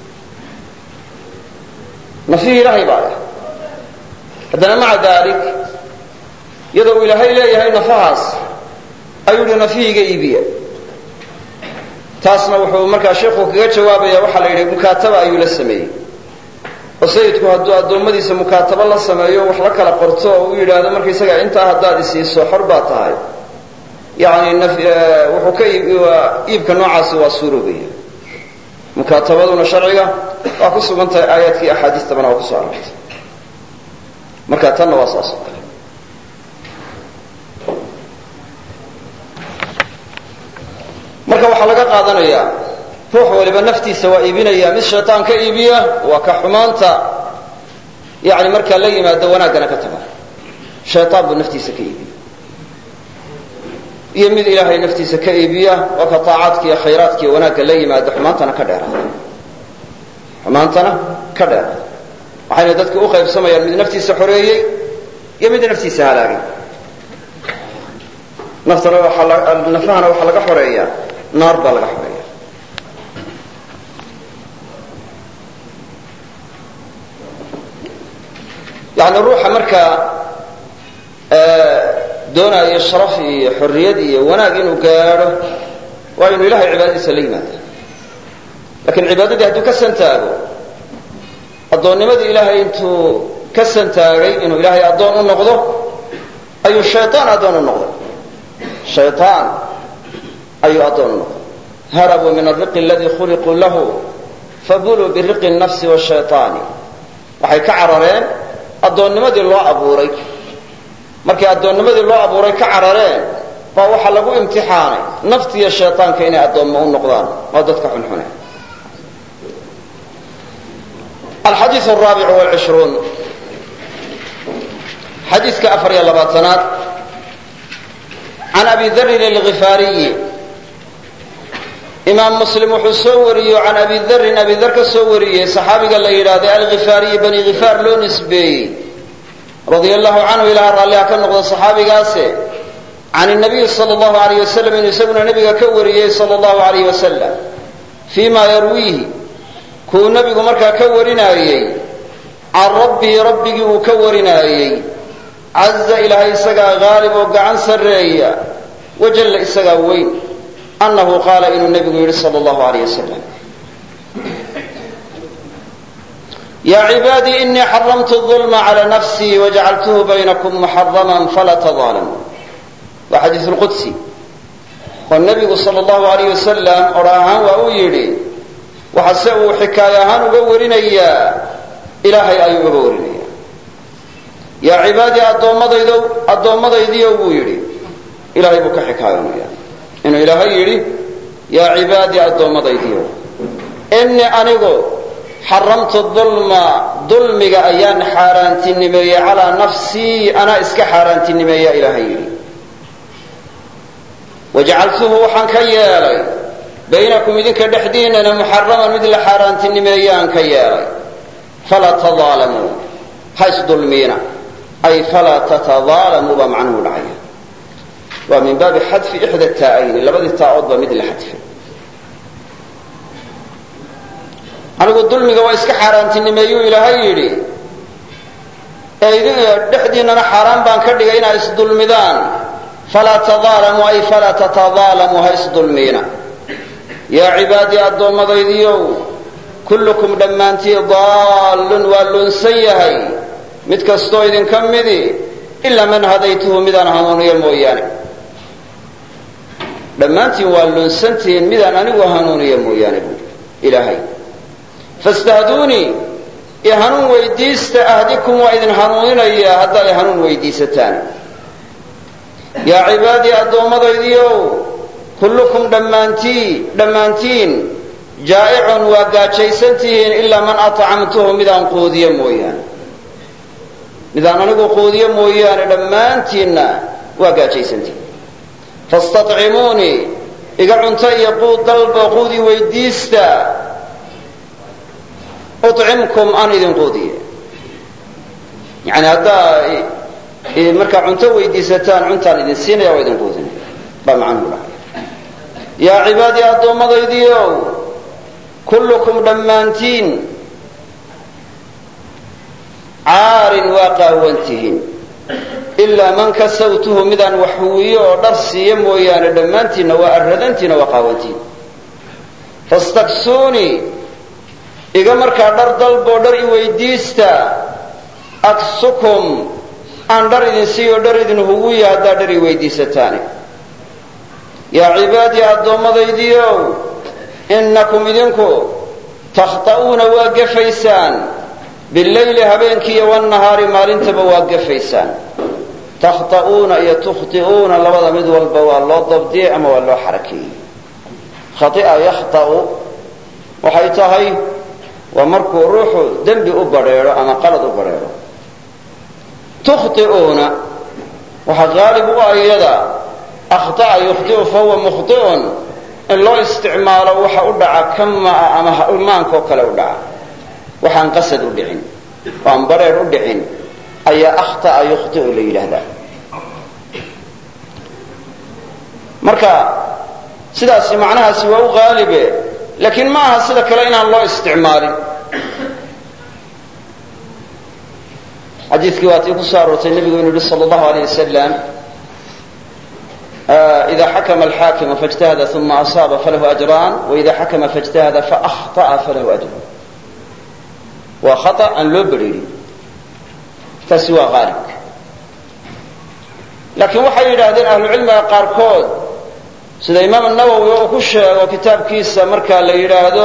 nafihii ilaahay baa leh haddana maca daalik iyadoo uu ilaahay leeyahay nafahaas ayuu yihi nafihiiga iibiya taasna wuxuu markaa sheekhu kaga jawaabaya waxaa la yidhi mukaataba ayuu la sameeyey oo sayidku hadduu addoommadiisa mukaatabo la sameeyo wax la kala qorto oo u yidhaahdo markaysaga intaa haddaad isiiso xor baa tahay yani wuxuu ka iibka noocaasi waa suuroobaya mukaatabaduna sharciga waa ku sugan tahay aayaadkii axaadiistabana waa kusoo arortay marka tanna waa saas oo kale marka waxaa laga qaadanayaa ruux waliba naftiisa waa iibinaya mid shaytaan ka iibiya waa ka xumaanta yani markaa la yimaado wanaaggana ka taga shaytaan buu naftiisa ka iibiya iyo mid ilaahay naftiisa ka iibiya waa ka taacaadka iyo khayraadka iyo wanaagga la yimaado xumaantana ka dheeraada xumaantana ka dheeraada waxayna dadka u qaybsamayaan mid naftiisa xoreeyey iyo mid naftiisa halaagay naftana waaa nafahana waxaa laga xoreeyaa naar baa laga xoreeya yani ruuxa markaa doonaayo sharaf iyo xorriyad iyo wanaag inuu gaadho waa inuu ilahay cibaadadiisa la yimaada lakiin cibaadadii hadduu ka santaago addoonnimadii ilaahay intuu ka santaagay inuu ilaahay addoon u noqdo ayuu shaytaan addoon u noqday shaytaan ayuu addoon u noqday harabuu min alriqi aladii khuliquu lahu fabuluu biriqi nafsi washayطaani waxay ka carareen addoonnimadii loo abuuray markay addoonnimadii loo abuuray ka carareen baa waxaa lagu imtixaanay nafti iyo shayطaanka inay addoommo u noqdaan waa dadka xunxune alxadiiث الraabic والcishruun xadiiska afar iyo labaatanaad can abi darin algifaariyi imaam muslim wuxuu soo wariyey can abi darin abi dar ka soo wariyey saxaabiga la yidhaahday algifaariyi bani gifaar loo nisbeeyey radia allahu canhu ilaha raalliha ka noqda saxaabigaase can الnabiyi salى اllahu alayh wasalam inuu isaguna nebiga ka wariyey salى اllahu alayh wasalam fii ma yarwiihi kuu nebigu markaa ka warinaayey can rabbii rabbigii uu ka warinaayey caza ilaahay isagaa haalib oo gacan sarreeya wajalla isagaa weyn annahu qaala inuu nebigu yidhi sala allahu alayh wasalam yaa cibaadii inii xaramtu dulma cala nafsii wajacaltuhu baynakum muxaraman falaa tadaalamuu waa xadiisu lqudsi oo nebigu sala allahu alayh wasalam odha ahaan waa uu yidhi waxase uu xikaayo ahaan uga warinayaa ilaahay ayuu uga warinaya yaa cibaadii addoommadaydo addoommadaydiiyo buu yidhi ilaahay buu ka xikaayonaya inuu ilaahay yidhi yaa cibaadii addoommadaydiyo innii anigu xaramtu dulma dulmiga ayaan xaaraantinimeeyey calaa nafsii anaa iska xaaraantinimeeya ilaahay yidhi wajacaltuhu waxaan ka yeelay baynakum idinka dhexdiinana muxaraman mid la xaaraantinimeeyaan ka yeelay falaa tadaalamuu ha isdulmiina ay falaa tatadaalamuu baa macnuhu dhacaya waa min baabi xadfi ixda taa'ayni labadii taa'ood baa mid la xadfay anigu dulmiga waa iska xaaraantinimeeyuu ilaahay yidhi ee idin dhexdiinana xaaraan baan ka dhigay inaa isdulmidaan falaa tadaalamuu ay falaa tatadaalamuu ha isdulmiina yaa cibaadii addoommadaydiiow kullukum dhammaantii daallun waa lunsan yahay mid kastoo idinka midi ilaa man hadaytuhu midaan hanuuniyo mooyaane dhammaantiin waa lunsantihiin midaan anigu hanuuniyo mooyaane buui ilaahay fastahduunii i hanuun weydiista ahdikum waa idin hanuuninayaa haddaa i hanuun weydiisataan yaa cibaadii addoommadaydiiow kullukum dhammaantii dhammaantiin jaa'icun waa gaajaysantihiin ilaa man atcamtuhu midaan quudiyo mooyaane midaan anigu quudiyo mooyaane dhammaantiinna waa gaajaysantihiin fastadcimuunii iga cunto iyo quud dalbo quudi weydiista ucimkum aan idin quudiye yani haddaa markaa cunto weydiisataan cuntaan idin siinaya waa idin quudinaya baa macnuhu dhahay yaa cibaadii addoommadaydiiow kullukum dhammaantiin caarin waa qaawantihiin ilaa man kasawtuhu midaan wax huwiyo oo dhar siiyo mooyaane dhammaantiinna waa arradantiina waa qaawantihiin fastaksuunii iga markaa dhar dalboo dhar i weydiista aksukum aan dhar idin siiyo dhar idin huwiya haddaa dhar i weydiisataani yaa cibaadii addoommadaydiiow innakum idinku takhta'uuna waa gafaysaan billayli habeenkiiyo wannahaari maalintaba waa gafaysaan takhta'uuna iyo tukhti'uuna labada mid walba waa loo dabdiyey ama waa loo xarakeeyey khati'a yakhta'u waxay tahay waa markuu ruuxu dembi u badrheedho ama qalad u badrheedho tukhti'uuna waxaa qaalib u ah iyada akhta'a yukhti'u fahuwa mukhti'un in loo isticmaalo waxa u dhaca kamaa ama halmaankoo kale u dhaca waxaan qasad u dhicin oo aan badrheer u dhicin ayaa akhta'a yukhti'u la yidhaahdaa marka sidaasi macnahaasi waa u qaalibe laakiin ma aha sida kale inaan loo isticmaalin xadiidkii waatii ku soo aroortay nebigu inuu yihi sala allahu alayh wasalam ida xakama alxaakimu faاjtahada uma asaaba falahu ajraan waida xakama faاjtahada faahطa'a falahu ajrun waa khata aan loo bedrheerin taasi waa qaalibka laakiin waxay yidhaahdeen ahlucilmiga qaarkood sida imaam nawowi uu ku sheego kitaabkiisa marka la yidhaahdo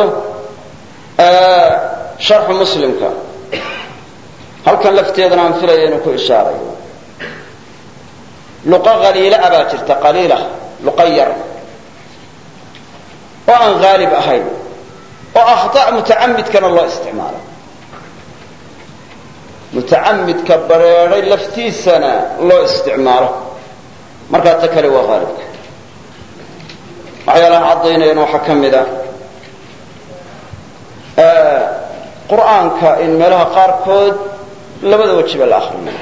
sharxu muslimka halkan lafteedana aan filaya inuu ku ishaarayo luqa qaliila baa jirta qaliila luqa yar oo aan haalib ahayn oo akhta' mutacamidkana loo isticmaalo mutacamidka bareeray laftiisana loo isticmaalo markaa ta kale waa haalibka waxyaalaha caddaynayana waxaa ka mid a qur'aanka in meelaha qaarkood labada wajiba la akrinayo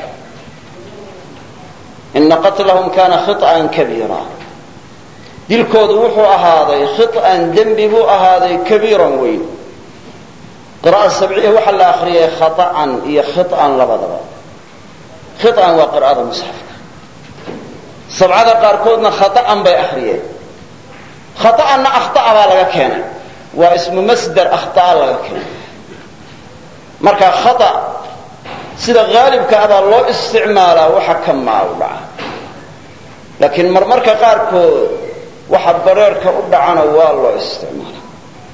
ina qatlahum kana khiط'an kabiira dilkoodu wuxuu ahaaday khiط'an dembi buu ahaaday kabiiran weyn qira'a sabciya waxaa la akriyay khaطa'an iyo khiط'an labadaba khiط'an waa qira'ada musxafka sabcada qaarkoodna khaطa'an bay akriyeen khaطa'anna akhta'a baa laga keenay waa ismu masdar akhta'a laga keenay marka khata' sida haalibka ah baa loo isticmaalaa waxa ka maa u dhaca laakiin marmarka qaarkood waxa bareerka u dhacana waa loo isticmaalaa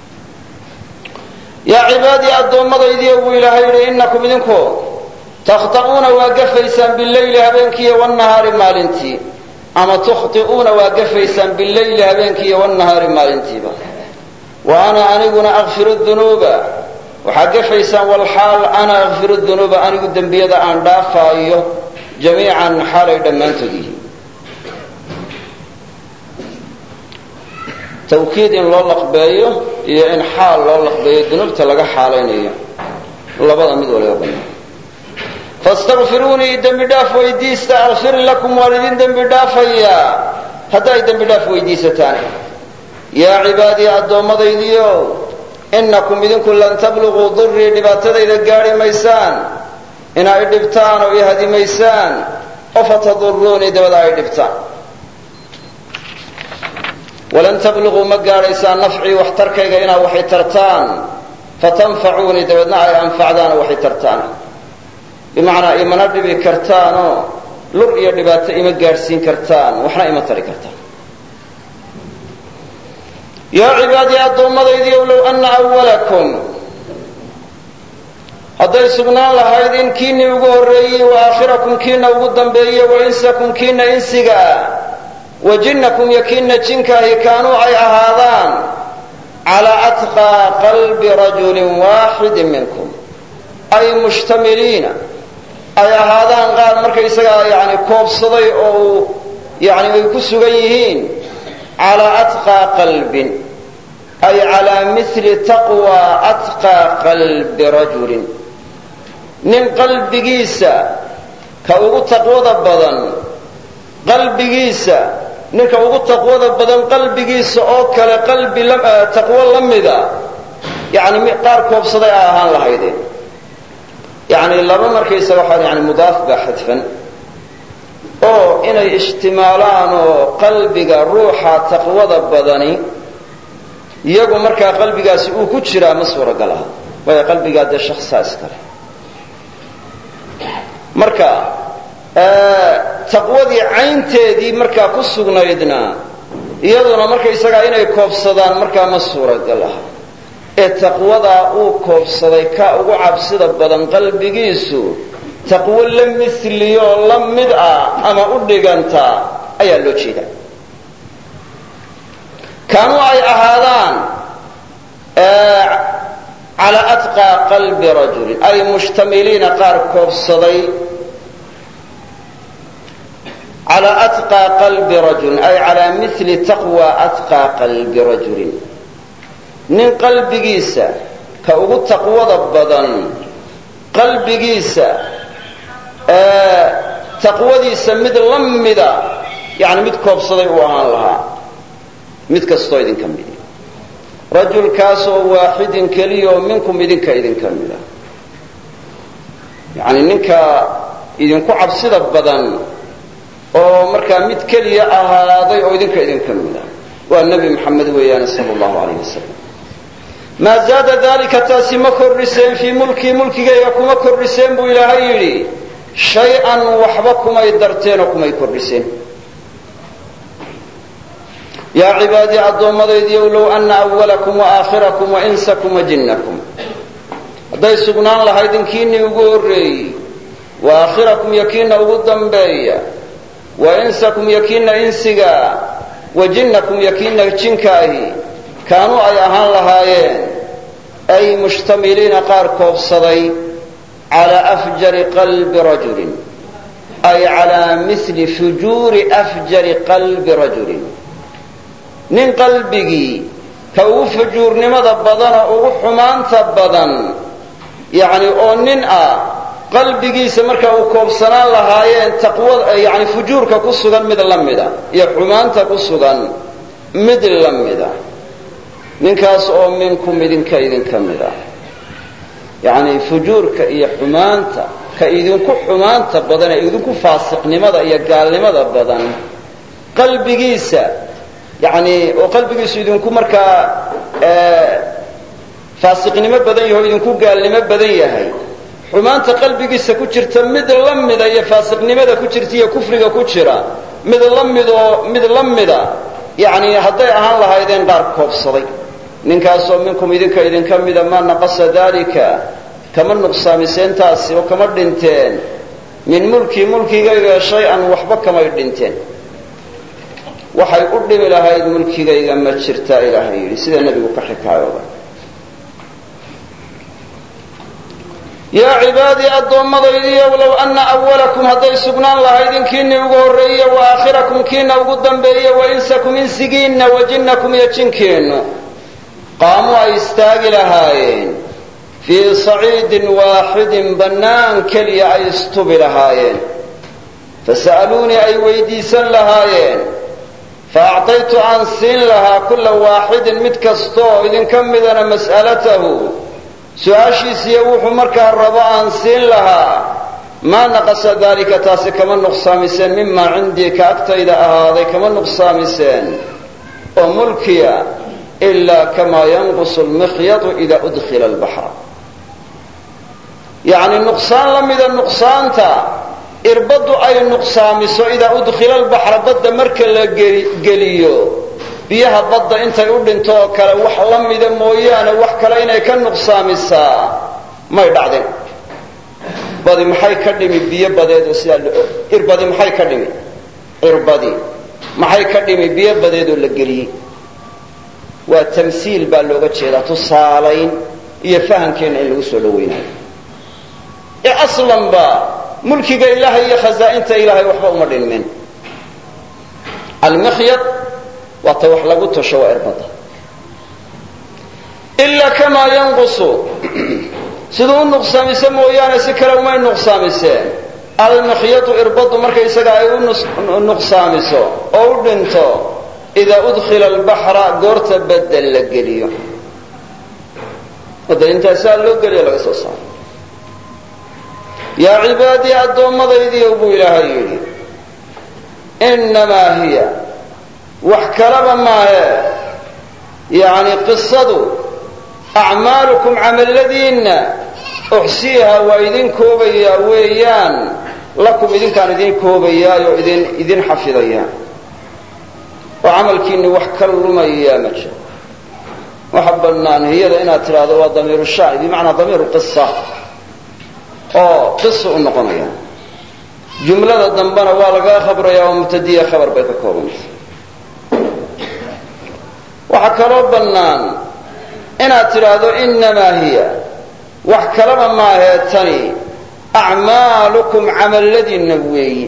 yaa cibaadii addoommadaydiiyo buu ilaahay yidhi innakum idinku takhta'uuna waa gafaysaan billayli habeenkiiyo wannahaari maalintii ama tukhti'uuna waa gafaysaan billayli habeenkiiyo wannahaari maalintiiba wa ana aniguna akfiru dunuuba waxaa gafaysaan walxaal ana akfiru dunuuba anigu dembiyada aan dhaafaayo jamiican xaalay dhammaantood yihiin tawkiid in loo laqbeeyo iyo in xaal loo laqbeeyo dunuubta laga xaalaynayo labada mid waliba bannaan fastakfiruunii dembi dhaaf weydiista akfir lakum waan idin dembi dhaafayaa hadday dembi dhaaf weydiisataan yaa cibaadii addoommadaydiio innakum idinku lan tabluguu durii dhibaatadayda gaadhi maysaan inaa i dhibtaan oo i hadimaysaan oo fataduruunii dabada ay dhibtaan walan tabluguu ma gaadhaysaan nafcii waxtarkayga inaa waxay tartaan fatanfacuunii dabeedna ay anfacdaan oo waxay tartaan bimacnaa imana dhibi kartaanoo lur iyo dhibaato ima gaadhsiin kartaan waxna ima tari kartaan yaa cibaadii addoommadaydiiyow low anna awalakum hadday sugnaan lahayd in kiinii ugu horreeyey wa aakhirakum kiina ugu dambeeye wa insakum kiina insiga ah wa jinnakum iyo kiina jinkaahi kaanuu ay ahaadaan على أتقى قلب رجل واحد منكم أي مشتملين أي هذا قال مركز يعني كوب صدي أو يعني يكسجيهين على أتقى قلب أي على مثل تقوى أتقى قلب رجل من قلب جيسا كأو تقوى بدن قلب جيسا ninka ugu taqwada badan qalbigiisa oo kale qalbi taqwo lamida yani qaar koobsaday ahaan lahaydeen yani laba markaysa waxa yani mudaaf ba xadfan oo inay istimaalaan oo qalbiga ruuxa taqwada badani iyagu markaa qalbigaasi uu ku jiraa ma suuragal ah way qalbiga de shakhsiyaas kale marka taqwadii caynteedii markaa ku sugnaydna iyaduna marka isaga inay koobsadaan markaa ma suuragal ah ee taqwadaa uu koobsaday ka ugu cabsida badan qalbigiisu taqwo la misliyo la mid ah ama u dhiganta ayaa loo jeeda kaanuu ay ahaadaan cala atqaa qalbi rajulin ay mushtamiliina qaar koobsaday على أتقى قلب رجل أي على مثل تقوى أتقى قلب رجل من قلب جيسا كأغو تقوى ضبضا قلب جيسا آه تقوى ديسا مد لمدا يعني مد كوب صدي وهان لها مد كستويدين كمدي رجل كاسو واحد كليو منكم إذن كإذن كمدا يعني منك إذن كعب صدى بضا oo marka mid kaliya ahaaday oo idinka idin kamida waa nabi maxamed weeyaan sallallahu alayhi wasallam ma zaada dalika tasima korriseen fi mulki mulkigayga kuma korriseen buu ilaahay yiri shay'an waxba kuma darteen oo kuma korriseen ya ibadi adoommadaydi law anna awwalakum wa aakhirakum wa insakum wa jinnakum haday sugnaan lahaydinkiinii ugu horeeyay wa aakhirakum yakiina ugu dambeeya وإنسكم يكين إنسجا وجنكم يكين جنكاه كانوا أي أهان لهايين أي مشتملين قاركوب صدي على أفجر قلب رجل أي على مثل فجور أفجر قلب رجل من قلبه كو فجور نمضى بدن أو حمان تبدن يعني أوننأ qalbigiisa marka uu koobsanaan lahaayeen taqwada yani fujuurka ku sugan mid lamida iyo xumaanta ku sugan mid lamida ninkaas oo minkum idinka idin kamida yani fujuurka iyo xumaanta ka idinku xumaanta badan ee idinku faasiqnimada iyo gaalnimada badan qalbigiisa yani oo qalbigiisu idinku marka ee faasiqnimo badan yahay idinku gaalnimo badan yahay xumaanta qalbigiisa ku jirta mid lamida iyo faasiqnimada ku jirta iyo kufriga ku jira mid lamido mid lamida yani haday ahaan lahaydeen qaar koobsaday ninkaas oo minkum idinka idin kamida ma naqasa dalika kama nuqsaamiseentaasi oo kama dhinteen min mulki mulkigayga shay-an waxba kama dhinteen waxay u dhimi lahayd mulkigayga ma jirta ilaahay yiri sida nabigu ka xikaayooday يا عبادي أدومضي ولو أن أولكم هدي سبنان لهايدين كيني وغوري وآخركم كينا وقدام بي وإنسكم إنسقين وجنكم يجنكين قاموا أيستاق لهايين في صعيد واحد بنان كلي أيستب لهايين فسألوني أي ويديسا لهايين فأعطيت عن سين لها كل واحد متكستو إذن كم إذن مسألته سؤاشيسي وحو مركا الرباء سين لها ما نقص ذلك تاسي كمان نقصامسين مما عندي كأكتا إذا أهاضي كمان نقصامسين وملكيا إلا كما ينقص المخيط إذا أدخل البحر يعني النقصان لم إذا النقصان تا إربضوا أي النقصامس إذا أدخل البحر ضد مركا لقليو biyaha badda intay u dhinto kale wax la mid mooyaan wax kale inay ka nuqsaamisaa may dhacdin badi maxay ka dhimi biyo badeed oo sida irbadi maxay ka dhimi irbadi maxay ka dhimi biyo badeed oo la geliyay waa tamsiil baa looga jeedaa tusaalayn iyo fahamkeenna in lagu soo dhawaynayo ee aslanba mulkiga ilaahay iyo khazaa'inta ilaahay waxba uma dhinmin almikhyad waa ta wax lagu tosho waa irbada ilaa kamaa yanqusu siduu u nuqsaamiso mooyaane si kale umay nuqsaamiseen almikhyadu irbadu markaysaga ay u nuqsaamiso oo u dhinto idaa udkhila albaxra goorta badda la geliyo badda intaasaa loo geliyo laga soo saaro yaa cibaadii addoommadaydiiyow buu ilaahay yidhi innamaa hiya wax kalaba maahe yacni qisadu acmaalukum camalladiinna uxsiiha waa idin koobayaa weeyaan lakum idinkaan idin koobayaayoo idin idin xafidaya oo camalkiinni wax ka lumayaa ma jiro waxa bannaan hiyada inaad tidhaahdo waa damiiru shacri bimacnaa damiiru qisa oo qisa u noqonaya jumlada dambena waa lagaa khabrayaa oo mubtadiya khabar bay ka koobanaysa waxaa kaloo bannaan inaad tidhaahdo innamaa hiya wax kalaba maahee tani acmaalukum camalladiinna weeyi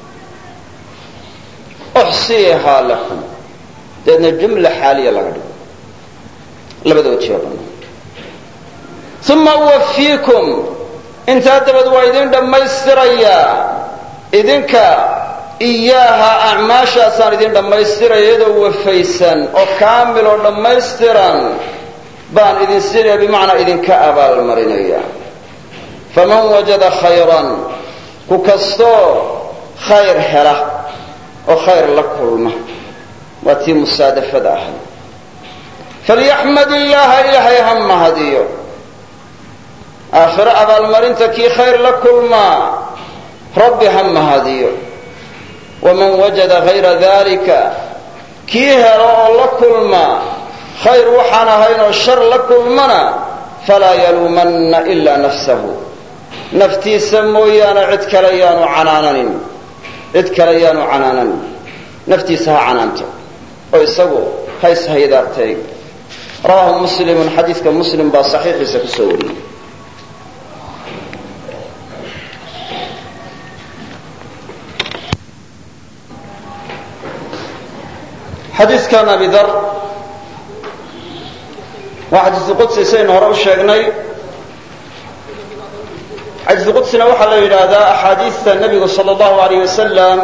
uxsiihaa lakum deedna jumla xaaliya laga dhigo labada wajiba bannaan uma uwafiikum intaa dabad waa idin dhammaystirayaa idinka iyaaha acmaashaasaan idin dhammaystiraya iyadoo wafaysan oo kaamil oo dhammaystiran baan idin siinaya bimacnaa idinka abaalmarinaya faman wajada khayran ku kastoo khayr hela oo khayr la kulma waa tii musaadafada ahay falyaxmad illaaha ilaahay ha mahadiyo aakhiro abaalmarinta kii khayr la kulmaa rabbi ha mahadiyo waman wajada hayra dalika kii helo oo la kulma khayr waxaan ahayn oo shar la kulmana falaa yaluumanna ilaa nafsahu naftiisa mooyaane cid kale yaanu canaananin cid kale yaanu canaananin naftiisa ha canaanto oo isagu hays haydaarteeg rawaahu muslimun xadiidka muslim baa saxiixiisa ku soo wariyey xadiidkan abi dar waa xadiisu qudsi saynu hore u sheegnay xadiisu qudsina waxaa la yidhaahdaa axaadiista nebigu sala allahu alayh wasalam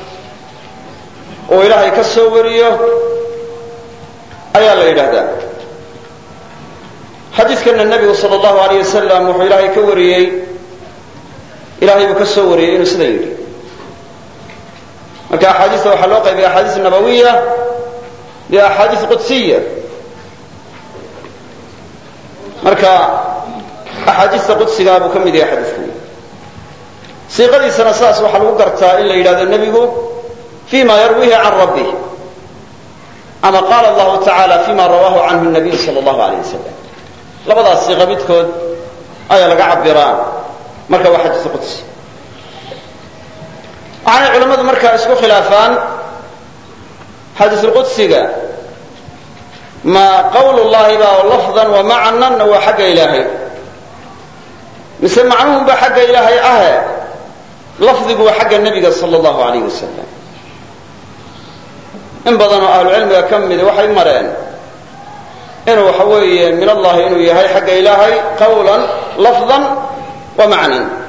oo ilaahay ka soo wariyo ayaa la yidhaahdaa xadiidkana nebigu sala allahu alayh wasalam wuxuu ilaahay ka wariyey ilaahay buu ka soo wariyey inuu sida yidhi marka axaadiista waxaa loo qaybaya axaadiis nabawiya iyo axaadiis qudsiya marka axaadiista qudsigaa buu ka mid yahay xadiidkan siiqadiisana saas waxaa lagu gartaa in la yidhahdo nebigu fima yarwihi can rabbih ama qaala allahu tacaala fima rawaahu canhu nabiy sala allahu alayh wasalam labadaas siiqa midkood ayaa laga cabiraa marka waa xadiis qudsi waxaanay culammadu markaa isku khilaafaan xadiisulqudsiga ma qawl llahi ba lafdan wa macnanna waa xagga ilaahay mise macnuhun ba xagga ilaahay ahe lafdigu waa xagga nebiga sala allahu alayh wasalam in badanoo ahlucilmiga ka mida waxay mareen inuu waxa weeye min allahi inuu yahay xagga ilaahay qawlan lafdan wa macnan